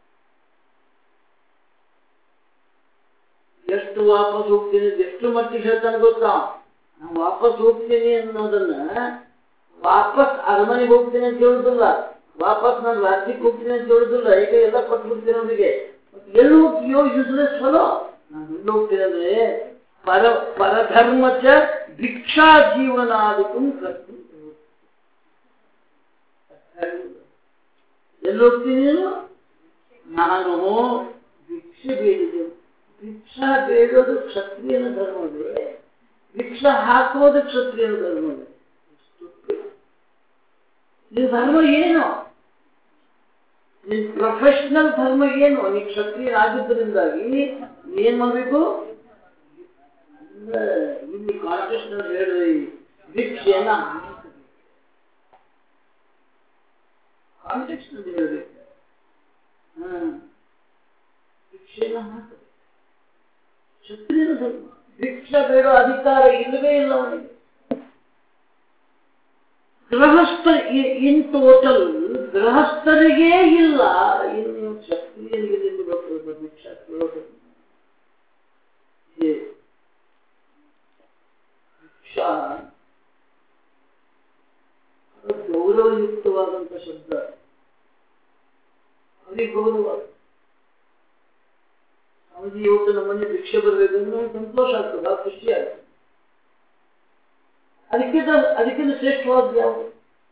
Speaker 1: ಎಷ್ಟು ವಾಪಸ್ ಹೋಗ್ತೀನಿ, ಎಷ್ಟು ಮಟ್ಟಿಗೆ ಹೇಳ್ತಾನೆ ಗೊತ್ತಾ? ನಾನು ವಾಪಸ್ ಹೋಗ್ತೀನಿ ಅನ್ನೋದನ್ನ ವಾಪಸ್ ಅರಮನೆಗೆ ಹೋಗ್ತೀನಿ ಅಂತ ಹೇಳುದಿಲ್ಲ, ವಾಪಸ್ ನಾನು ರಾಜ್ಯಕ್ಕೆ ಹೋಗ್ತೀನಿ ಅಂತ ಹೇಳುದಿಲ್ಲ. ಈಗ ಎಲ್ಲ ಕೊಟ್ಬಿಡ್ತೀನಿ ಅವನಿಗೆ. ಎಲ್ಲಿ ಹೋಗ್ತೀಯೋ? ಯೂಸ್ಲೆಸ್ ಫಲೋ. ನಾನು ಎಲ್ಲಿ ಹೋಗ್ತೀನಿ ಅಂದ್ರೆ ಪರಧರ್ಮಚ ಭಿಕ್ಷಾ ಜೀವನಾದಿಕಂ ಕರ್ತು. ಎಲ್ಲಿ ಹೋಗ್ತೀನಿ? ನಾನು ಭಿಕ್ಷೆ ಬೇಡಿದೆ. ಭಿಕ್ಷಾ ಬೇಡೋದು ಕ್ಷತ್ರಿಯನ ಧರ್ಮವೇ, ಭಿಕ್ಷಾ ಹಾಕೋದು ಕ್ಷತ್ರಿಯನ ಧರ್ಮವೇ. ನಿನ್ ಧರ್ಮ ಏನು? ನಿನ್ ಪ್ರೊಫೆಷನಲ್ ಧರ್ಮ ಏನು? ನೀ ಕ್ಷತ್ರಿಯನಾಗಿದ್ದರಿಂದಾಗಿ ಏನ್ ಮಾಡ್ಬೇಕು? ಭಿಕ್ಷೆಯನ್ನ ಕಾಂಟೆಕ್ಸ್ಟ್ ನಲ್ಲಿ ಹೇಳಬೇಕು. ಭಿಕ್ಷೆಯನ್ನ ಹಾಕಬೇಕು. ಕ್ಷತ್ರಿಯನ ಧರ್ಮ. ಭಿಕ್ಷೆ ಬೇಡ ಅಧಿಕಾರ ಇಲ್ಲವೇ ಇಲ್ಲ ಅವನಿಗೆ. ಗೃಹಸ್ಥ ಇನ್ ಟೋಟಲ್ ಗೃಹಸ್ಥರಿಗೇ ಇಲ್ಲ, ಇನ್ನು ಕ್ಷತ್ರಿಯನಿಗೆ ಎಂದು ಬರ್ತದೆ ಭಿಕ್ಷಾ ಕೇಳೋದು. ಭಿಕ್ಷಾ ಗೌರವಯುಕ್ತವಾದಂಥ ಶಬ್ದ. ಅವರಿಗೆ ಗೌರವ. ಅವನಿಗೆ ಇವತ್ತು ನಮ್ಮನೆ ಭಿಕ್ಷೆ ಬರಬೇಕಂದ್ರೆ ಸಂತೋಷ ಆಗ್ತದೆ, ಆ ಖುಷಿ ಆಗ್ತದೆ. ಅದಕ್ಕಿಂತ ಶ್ರೇಷ್ಠವಾದ ಯಾವುದು?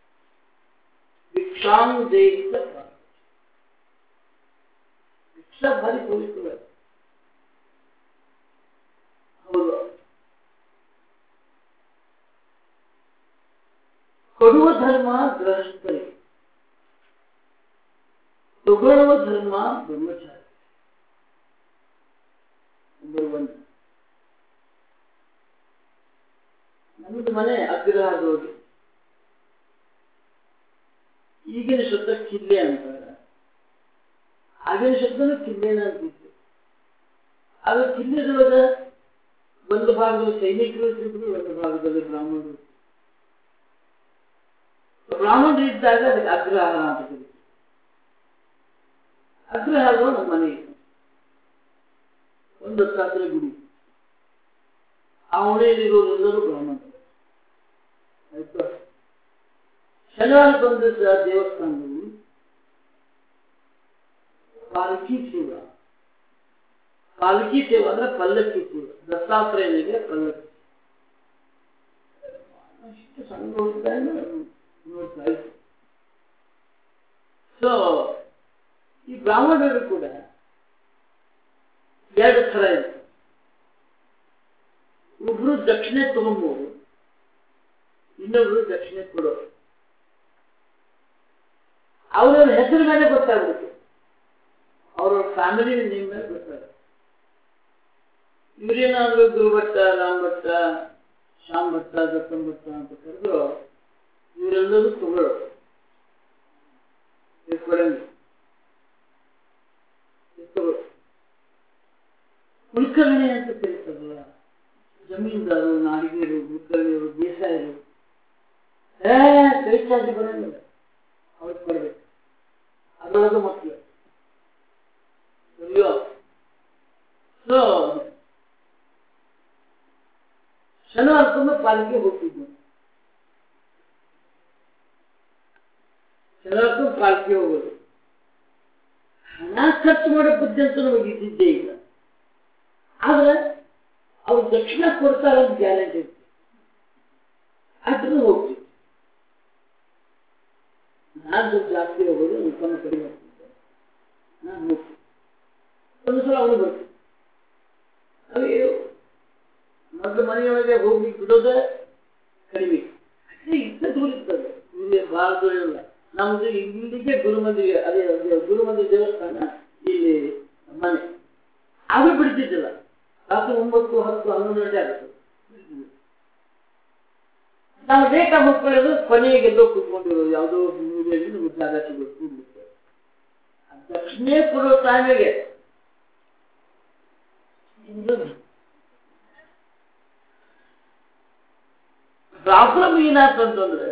Speaker 1: ಭಿಕ್ಷಾಂ ದೇಹಿ ಭಿಕ್ಷಾ ಭಾರಿ ಪವಿತ್ರ. ಹೌದು. ಕೊಡುವ ಧರ್ಮ ಗೃಹಸ್ಥರಿಗೆ, ತಗೊಳ್ಳುವ ಧರ್ಮ ಬ್ರಹ್ಮಚಾರಿ. ನಂಬರ್ 1. ನಮ್ಮದು ಮನೆ ಅಗ್ರಹಾರದೊಳಗೆ. ಈಗಿನ ಶಬ್ದ ಕಿಲ್ಲೆ ಅಂತಾರೆ, ಆಗಿನ ಶಬ್ದನೂ ಕಿಲ್ಲೆನ ಅಂತಿತ್ತು. ಆಗ ಕಿಲ್ಲೆದೊಳಗ ಒಂದು ಭಾಗದಲ್ಲಿ ಸೈನಿಕರು ಇರ್ತಿದ್ರು, ಒಂದು ಭಾಗದಲ್ಲಿ ಬ್ರಾಹ್ಮಣರು. ಬ್ರಾಹ್ಮಣರು ಇದ್ದಾಗ ಅದಕ್ಕೆ ಅಗ್ರಹಾರ ಅಂತ ಕರೀತಾರೆ. ಅಗ್ರಹಾರದೊಳಗೆ ನಮ್ಮ ಮನೆ ಇತ್ತು. ಒಂದು ಶಾಸ್ತ್ರ ಗುಡಿ. ಆ ಓಣೆಯಲ್ಲಿರೋರೆಲ್ಲರೂ ಬ್ರಾಹ್ಮಣರು. ಆಯ್ತು. ಶನಿವಾರ ಬಂದ ದೇವಸ್ಥಾನದಲ್ಲಿ ಪಾಲಕಿ ಸೇವಾ. ಪಾಲಕಿ ಸೇವಾ ಅಂದ್ರೆ ಪಲ್ಲಕ್ಕಿ ಸೇವಾ. ದತ್ತಾತ್ರೇಯನಿಗೆ ಪಲ್ಲಕ್ಕಿ. ಅಷ್ಟು ಸಣ್ಣ ನೋಡ್ತಾ ಇತ್ತು. ಸೊ ಈ ಬ್ರಾಹ್ಮಣರು ಕೂಡ ಎರಡು ಥರ ಇದೆ. ಒಬ್ರು ದಕ್ಷಿಣೆ ತಗೊಂಬೋದು, ಇನ್ನೊಬ್ರು ದಕ್ಷಿಣೆ ಕೊಡೋರು. ಅವ್ರವ್ರ ಹೆಸರು ಮೇಲೆ ಗೊತ್ತಾಗುತ್ತೆ, ಅವ್ರವ್ರ ಫ್ಯಾಮಿಲಿ ನೇಮ್ ಮೇಲೆ ಗೊತ್ತಾಗುತ್ತೆ. ಇವರೇನಾದ್ರು ಗುರುಭಟ್ಟ, ರಾಮಭಟ್ಟ, ಶ್ಯಾಮ್ ಭಟ್ಟ, ದತ್ತಂ ಭಟ್ಟ ಅಂತ ಕರೆದ್ರು ಇವರೆಲ್ಲರೂ ತಗೊಳ್ಳೋರು. ಕುಲಕರ್ಣಿ ಅಂತ ಕರೀತಾರಲ್ಲ, ಜಮೀನ್ದಾರು, ನಾಡಿಗೆರು, ಕುಲಕರ್ಣಿಯರು, ಬೇಸಾಯರು ಕೈಚಾರ್ಜಿ ಬರೋಂಗಿಲ್ಲ, ಅವ್ರಿಗೆ ಕೊಡ್ಬೇಕು. ಅದರೊಳಗೆ ಮಕ್ಕಳು. ಸೊ ಶನಿವಾರ ತುಂಬ ಪಾಲಿಕೆ ಹೋಗ್ತಿದ್ವಿ. ಶನಿವಾರ ಪಾಲಿಕೆ ಹೋಗೋದು. ಹಣ ಖರ್ಚು ಮಾಡೋ ಬುದ್ಧಿ ಅಂತ ನಮಗೆ ಇದ್ದಿದ್ದೇ ಇಲ್ಲ. ಆದ್ರೆ ಅವ್ರು ದಕ್ಷಿಣ ಕೊಡ್ತಾರೆ ಅಂತ ಗ್ಯಾರಂಟಿ ಇತ್ತು. ಅದನ್ನು ಹೋಗ್ತೀವಿ. ನಾನು ಸ್ವಲ್ಪ ಜಾಸ್ತಿ ಹೋಗೋದು, ಉತ್ಪನ್ನ ಕಡಿಮೆ ಆಗ್ತಿದ್ದೆ. ನಾನು ಹೋಗ್ತೀನಿ. ಒಂದು ಸಲ ಅವನು ಬರ್ತೀನಿ. ಅವೇ ಮೊದಲು ಮನೆಯೊಳಗೆ ಹೋಗಿ ಬಿಡೋದೇ ಕಡಿಮೆ. ಇಷ್ಟ ದೂರ ಇರ್ತದೆ, ಇಲ್ಲಿ ಭಾಳ ದೂರ ಇಲ್ಲ. ನಮ್ದು ಇಲ್ಲಿಗೆ ಗುರುಮಂದಿಗೆ, ಅದೇ ಗುರುಮಂದಿರ ದೇವಸ್ಥಾನ ಇಲ್ಲಿ ಮನೆ. ಆದ್ರೂ ಬಿಡ್ತಿದ್ದಿಲ್ಲ. ರಾತ್ರಿ 9, 10, 11 ಗಂಟೆ ಆಗುತ್ತೆ. ನಾವು ಲೇಟಾಗಿ ಹೋಗ್ಕೊಳ್ಳೋದು, ಕೊನೆಗೆಲ್ಲೋ ಕೂತ್ಕೊಂಡಿರೋದು, ಯಾವುದೋ ಮೂಲೆಯಲ್ಲಿ ನಮಗೆ ಜಾಗ ಸಿಗುತ್ತೆ. ದಕ್ಷಿಣೆ ಕೊಡೋ ಟೈಮಿಗೆ ಪ್ರಾಬ್ಲಮ್ ಏನಾಗ್ತಂತಂದ್ರೆ,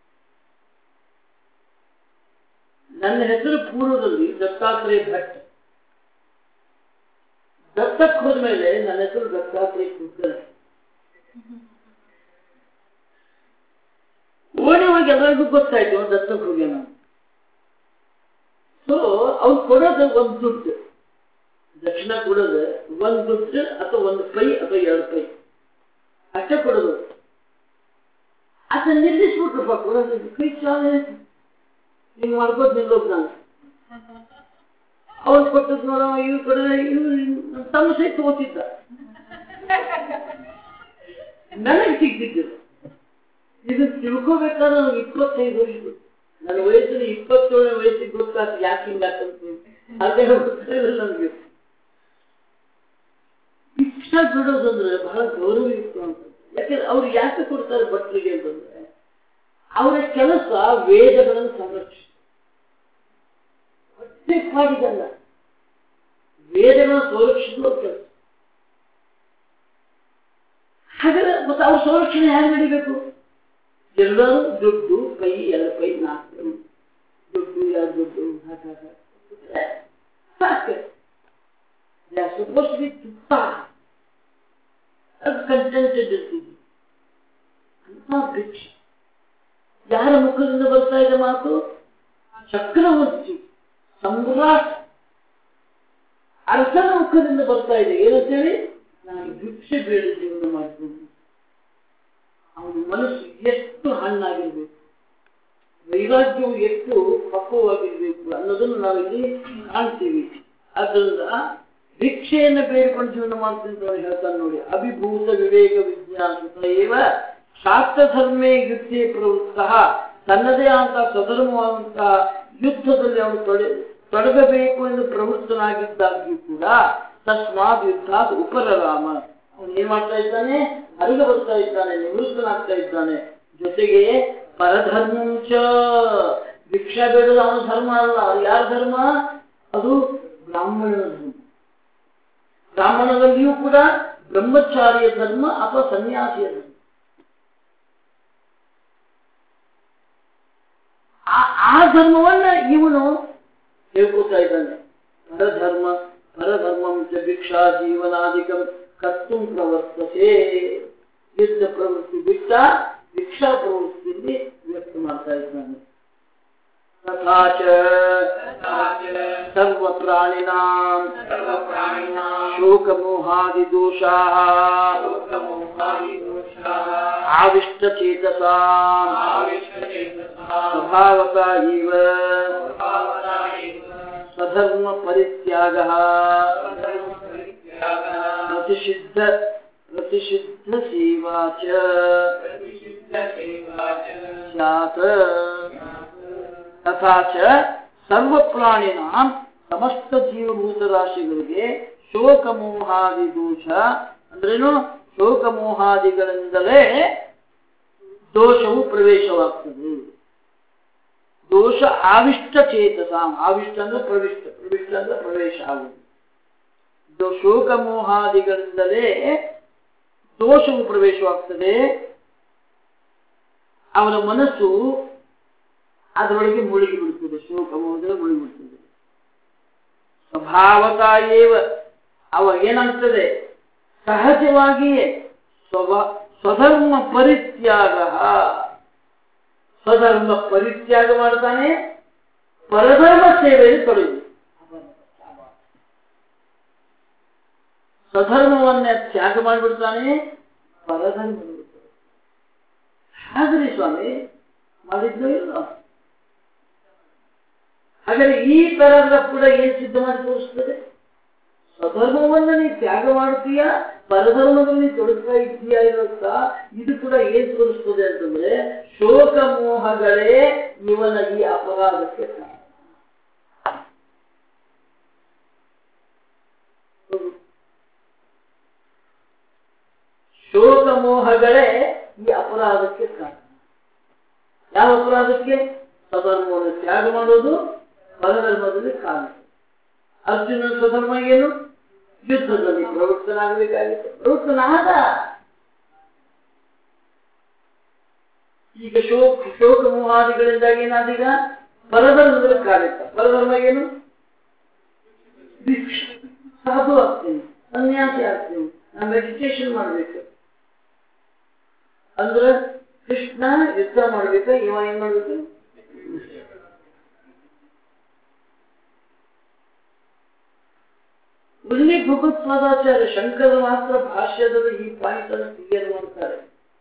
Speaker 1: ನನ್ನ ಹೆಸರು ಪೂರ್ವದಲ್ಲಿ ದತ್ತಾತ್ರೇಯ ಭಟ್. ದತ್ತಕ್ಕೆ ಹೋದ್ಮೇಲೆ ನನ್ನ ಹೆಸರು ದತ್ತಾತ್ರೇಯ ಕುಲಕರ್ಣಿ. ಓಣಿಯೊಳಗೆ ಎಲ್ಲರಿಗೂ ಗೊತ್ತಾಯ್ತು ದತ್ತಕ್ಕೆ ಹೋಗ್ಯ ನಾನು. ಸೊ ಅವ್ರು ಕೊಡೋದು ಒಂದು ದುಡ್ಡು, ದಕ್ಷಿಣ ಕೊಡೋದು ಒಂದು ದುಡ್ಡು ಅಥವಾ 1 ಪೈ ಅಥವಾ 2 ಪೈ ಅಷ್ಟೇ ಕೊಡೋದು. ಅದನ್ನ ನಿಲ್ಲಿಸ್ಬಿಟ್ರಪ್ಪ ಕೊಡೋದು. ಕೈ ಚಾಲೆ ಹಿಂಗೆ ಮಾಡ್ಕೋದು ನಿಲ್ಲೋದು. ನಾನು ಅವ್ರು ಕೊಟ್ಟದ್ ನೋಡ, ಇವ್ರು ಕೊಡೋದು, ಇವ್ರು ತಮ್ಮ ಸಹಿತ ತಗೋತಿದ್ದ, ನನಗೆ ಸಿಗ್ತಿದ್ದಿಲ್ಲ. ಇದನ್ನು ತಿಳ್ಕೋಬೇಕಾದ್ರೆ ನನಗೆ 25 ವರ್ಷ. ನನ್ನ ವಯಸ್ಸಲ್ಲಿ 27ನೇ ವಯಸ್ಸಿಗೆ ಗೊತ್ತಾಗ್ತದೆ ಯಾಕೆ ಹಿಂಗಾಗ್ತಂತ. ಅದೇ ಗೊತ್ತಿರಲಿಲ್ಲ ನನಗೆ. ಭಿಕ್ಷಾ ಬಿಡೋದಂದ್ರೆ ಬಹಳ ಗೌರವಯುಕ್ತ ಅಂತ. ಯಾಕಂದ್ರೆ ಅವ್ರು ಯಾಕೆ ಕೊಡ್ತಾರೆ ಭಟ್ರಿಗೆ ಅಂತಂದ್ರೆ ಅವರ ಕೆಲಸ ವೇದಗಳನ್ನು ಸಂರಕ್ಷಿಸ ಮಾಡಿದಲ್ಲ, ವೇದಗಳನ್ನು ಸಂರಕ್ಷಿಸುವ ಕೆಲಸ. ಹಾಗಾದ್ರೆ ಮತ್ತೆ ಅವ್ರ ಸಂರಕ್ಷಣೆ ಹೇಗೆ ನಡಿಬೇಕು? ಎಲ್ಲರೂ ದುಡ್ಡು ಕೈ 2 ಕೈ 4 ದುಡ್ಡು 2 ದುಡ್ಡು ಸಾಕು. They are supposed to be tutta contented ಇರ್ತೀವಿ ಅಂತ ಭಿಕ್ಷೆ. ಯಾರ ಮುಖದಿಂದ ಬರ್ತಾ ಇದೆ ಮಾತು? ಚಕ್ರವರ್ತಿ ಸಮ್ರಾಟ್ ಅರಸನ ಮುಖದಿಂದ ಬರ್ತಾ ಇದೆ. ಏನಂತೇಳಿ? ನಾನು ಭಿಕ್ಷೆ ಬೇಡ ಜೀವನ ಮಾಡ್ತೀನಿ. ಅವನ ಮನಸ್ಸು ಎಷ್ಟು ಹಣ್ಣಾಗಿರ್ಬೇಕು, ವೈರಾಗ್ಯವು ಎಷ್ಟು ಪಕ್ವವಾಗಿರ್ಬೇಕು ಅನ್ನೋದನ್ನು ನಾವಿಲ್ಲಿ ಕಾಣ್ತೀವಿ. ಆದ್ದರಿಂದ ಭಿಕ್ಷೆಯನ್ನು ಬೇಡಿಕೊಂಡು ಜೀವನ ಮಾಡ್ತೀನಿ ಅಂತ ಹೇಳ್ತಾನೆ ನೋಡಿ. ಅಭಿಭೂತ ವಿವೇಕ ವಿಜ್ಞಾನ ಏವ ಶಾಸ್ತ್ರ ಧರ್ಮೇ ಯುದ್ಧೇ ಪ್ರವೃತ್ತ. ತನ್ನದೇ ಅಂತ ಸ್ವಧರ್ಮವಾದಂತಹ ಯುದ್ಧದಲ್ಲಿ ಅವನು ತೊಡಗಬೇಕು ಎಂದು ಪ್ರವೃತ್ತನಾಗಿದ್ದಾಗ್ಯೂ ಕೂಡ ತಸ್ಮಾತ್ ಯುದ್ಧಾತ್ ಉಪರರಾಮ. ಅವನು ಏನ್ ಮಾಡ್ತಾ ಇದ್ದಾನೆ? ಅರಿಗ ಬರ್ತಾ ಇದ್ದಾನೆ, ನಿವೃತ್ತನಾಗ್ತಾ ಇದ್ದಾನೆ. ಜೊತೆಗೆ ಪರಧರ್ಮಂಚ, ಭಿಕ್ಷಾ ಬೇಡದ ಅವನ ಧರ್ಮ ಅಲ್ಲ. ಅದು ಯಾರ ಧರ್ಮ? ಅದು ಬ್ರಾಹ್ಮಣನ ಧರ್ಮ. ಬ್ರಾಹ್ಮಣದಲ್ಲಿಯೂ ಕೂಡ ಬ್ರಹ್ಮಚಾರಿಯ ಧರ್ಮ ಅಥವಾ ಸನ್ಯಾಸಿಯ ಧರ್ಮ. ಆ ಧರ್ಮವನ್ನ ಇವನು ಹೇಳ್ಕೊತಾ ಇದ್ದಾನೆ. ಪರಧರ್ಮಂ ಚ ಭಿಕ್ಷಾ ಜೀವನಾಧಿಕಂ ಕರ್ತುಂ ಪ್ರವರ್ತತೆ. ಯುದ್ಧ ಪ್ರವೃತ್ತಿ ಬಿಟ್ಟ ಭಿಕ್ಷಾ ಪ್ರವೃತ್ತಿಯಲ್ಲಿ ವ್ಯಕ್ತ ಮಾಡ್ತಾ ಇದ್ದಾನೆ. ತಥಾ ಚ ಸರ್ವ ಪ್ರಾಣಿನಾಂ ಶೋಕಮೋಹಾದಿ ದೋಷಾಃ ಆವಿಷ್ಟಚೇತಸಾಂ ಸ್ವಭಾವತಃ ಇವ ಸ್ವಧರ್ಮ ಪರಿತ್ಯಾಗಃ ಪ್ರತಿಷಿದ್ಧ ಸೇವಾ ಚ ಸ್ಯಾತ್. ತಥಾ ಚ ಸರ್ವ ಪ್ರಾಣಿನಾಂ ಸಮಸ್ತ ಜೀವಭೂತ ರಾಶಿಗಳಿಗೆ ಶೋಕಮೋಹಾದಿ ದೋಷ ಅಂದ್ರೇನು? ಶೋಕಮೋಹಾದಿಗಳಿಂದಲೇ ದೋಷವು ಪ್ರವೇಶವಾಗ್ತದೆ. ದೋಷ ಆವಿಷ್ಟ ಚೇತಸಾಂ. ಆವಿಷ್ಟ ಅಂದ್ರೆ ಪ್ರವಿಷ್ಟ, ಪ್ರವಿಷ್ಟ ಅಂದ್ರೆ ಪ್ರವೇಶ ಆಗುವುದು. ಶೋಕಮೋಹಾದಿಗಳಿಂದಲೇ ದೋಷವು ಪ್ರವೇಶವಾಗ್ತದೆ. ಅವನ ಮನಸ್ಸು ಅದರೊಳಗೆ ಮುಳುಗಿ ಬಿಡುತ್ತದೆ, ಶೋಕಮೋಹದಲ್ಲಿ ಮುಳುಗಿ ಬಿಡುತ್ತದೆ. ಸ್ವಭಾವತಾಯೇವ ಅವ ಏನಾಗ್ತದೆ? ಸಹಜವಾಗಿಯೇ ಸ್ವಧರ್ಮ ಪರಿತ್ಯಾಗ, ಸ್ವಧರ್ಮ ಪರಿತ್ಯಾಗ ಮಾಡ್ತಾನೆ, ಪರಧರ್ಮ ಸೇವೆಯಲ್ಲಿ ತೊಡಗಿ. ಸ್ವಧರ್ಮವನ್ನೇ ತ್ಯಾಗ ಮಾಡಿಬಿಡ್ತಾನೆ, ಪರಧರ್ಮ. ಹಾಗ್ರಿ ಸ್ವಾಮಿ ಮಾಡಿದ್ನೋ ಇಲ್ಲ? ಹಾಗಾದ್ರೆ ಈ ಪ್ಯಾರಾಗ್ರಾಫ್ ಕೂಡ ಏನ್ ಸಿದ್ಧ ಮಾಡಿ ತೋರಿಸ್ತದೆ? ಸ್ವಧರ್ಮವನ್ನ ನೀ ತ್ಯಾಗ ಮಾಡ್ತೀಯ, ಪರಧರ್ಮದಲ್ಲಿ ತೊಡಗ್ತಾ ಇದ್ದೀಯಾ ಇರುತ್ತ. ಇದು ಕೂಡ ಏನ್ ತೋರಿಸ್ತದೆ ಅಂತಂದ್ರೆ ಶೋಕ ಮೋಹಗಳೇ ಇವನ ಈ ಅಪರಾಧಕ್ಕೆ ಕಾರಣ. ಶೋಕ ಮೋಹಗಳೇ ಈ ಅಪರಾಧಕ್ಕೆ ಕಾರಣ. ಯಾವ ಅಪರಾಧಕ್ಕೆ? ಸ್ವಧರ್ಮವನ್ನು ತ್ಯಾಗ ಮಾಡೋದು, ಪರಧರ್ಮದಲ್ಲಿ ಕಾರಣ. ಅರ್ಜುನ ಸ್ವಧರ್ಮ ಏನು? ಯುದ್ಧದಲ್ಲಿ ಪ್ರವೃತ್ತನಾಗಬೇಕಾಗಿತ್ತು, ಪ್ರವೃತ್ತನಾದ. ಈಗ ಶೋಕ ಮೋಹಾದಿಗಳಿಂದಾಗಿ ಏನಾದೀಗ? ಪರಧರ್ಮದಲ್ಲಿ ಕಾರ್ಯ. ಪರಧರ್ಮ ಏನು? ಭಿಕ್ಷ. ಸಾಧು ಆಗ್ತೀನಿ, ಸನ್ಯಾಸಿ ಆಗ್ತೀನಿ, ನಾನು ಮೆಡಿಟೇಷನ್ ಮಾಡ್ಬೇಕು ಅಂದ್ರೆ ಕೃಷ್ಣ ಯುದ್ಧ ಮಾಡ್ಬೇಕ, ಇವ ಏನ್ ಮಾಡ್ಬೇಕು? ಇಲ್ಲಿ ಭಗವತ್ಪಾದಾಚಾರ್ಯ ಶಂಕರ ಮಾತ್ರ ಭಾಷ್ಯದಲ್ಲಿ ಈ ಪಾಯಿಂಟ್ ಅನ್ನು ಕ್ಲಿಯರ್ ಮಾಡ್ತಾರೆ.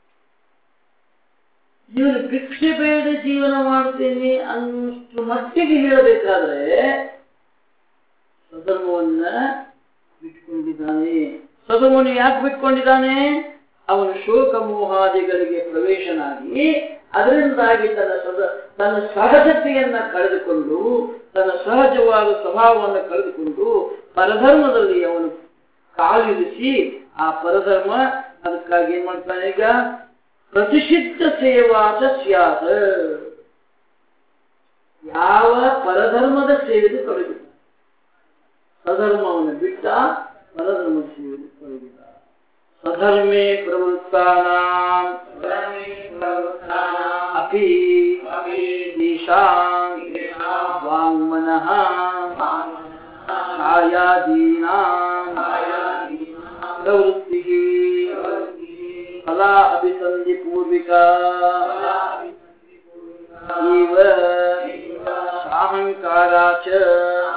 Speaker 1: ಇವನು ಭಿಕ್ಷೆ ಬೇಡ ಜೀವನ ಮಾಡ್ತೀನಿ ಅನ್ನಷ್ಟು ಮಟ್ಟಿಗೆ ಹೇಳಬೇಕಾದ್ರೆ ಸ್ವಧರ್ಮವನ್ನ ಬಿಟ್ಕೊಂಡಿದ್ದಾನೆ. ಸ್ವಧರ್ಮವನ್ನು ಯಾಕೆ ಬಿಟ್ಕೊಂಡಿದ್ದಾನೆ? ಅವನು ಶೋಕ ಮೋಹಾದಿಗಳಿಗೆ ಪ್ರವೇಶನಾಗಿ ಅದರಿಂದಾಗಿ ತನ್ನ ಸಹಜತೆಯನ್ನ ಕಳೆದುಕೊಂಡು, ತನ್ನ ಸಹಜವಾದ ಸ್ವಭಾವವನ್ನು ಕಳೆದುಕೊಂಡು ಪರಧರ್ಮದಲ್ಲಿ ಅವನು ಕಾಲಿರಿಸಿ ಆ ಪರಧರ್ಮ ಅದಕ್ಕಾಗಿ ಏನ್ ಮಾಡ್ತಾನೆ ಈಗ ಪ್ರತಿಷಿದ್ಧ ಸೇವಾತ ಸ್ಯಾತ ಯಾವ ಪರಧರ್ಮದ ಸೇವೆಗೆ ತೊಡಗಿದ ಸ್ವಧರ್ಮವನ್ನು ಬಿಟ್ಟ ಪರಧರ್ಮದ ಸೇವೆಗೆ ತೊಡಗಿದ ಸ್ವಧರ್ಮೇ ಪ್ರವೃತ್ತಾನಾಂ ಅಪಿ ತೇಷಾಂ ವಾಂಗ್ಮನಃ ಕಾಯಾದೀನಾಂ ಪ್ರವೃತ್ತಿಃ ಫಲಾ ಅಭಿಸಂಧಿ ಪೂರ್ವಿಕಾ ಇವ ಸಾಹಂಕಾರಾ ಚ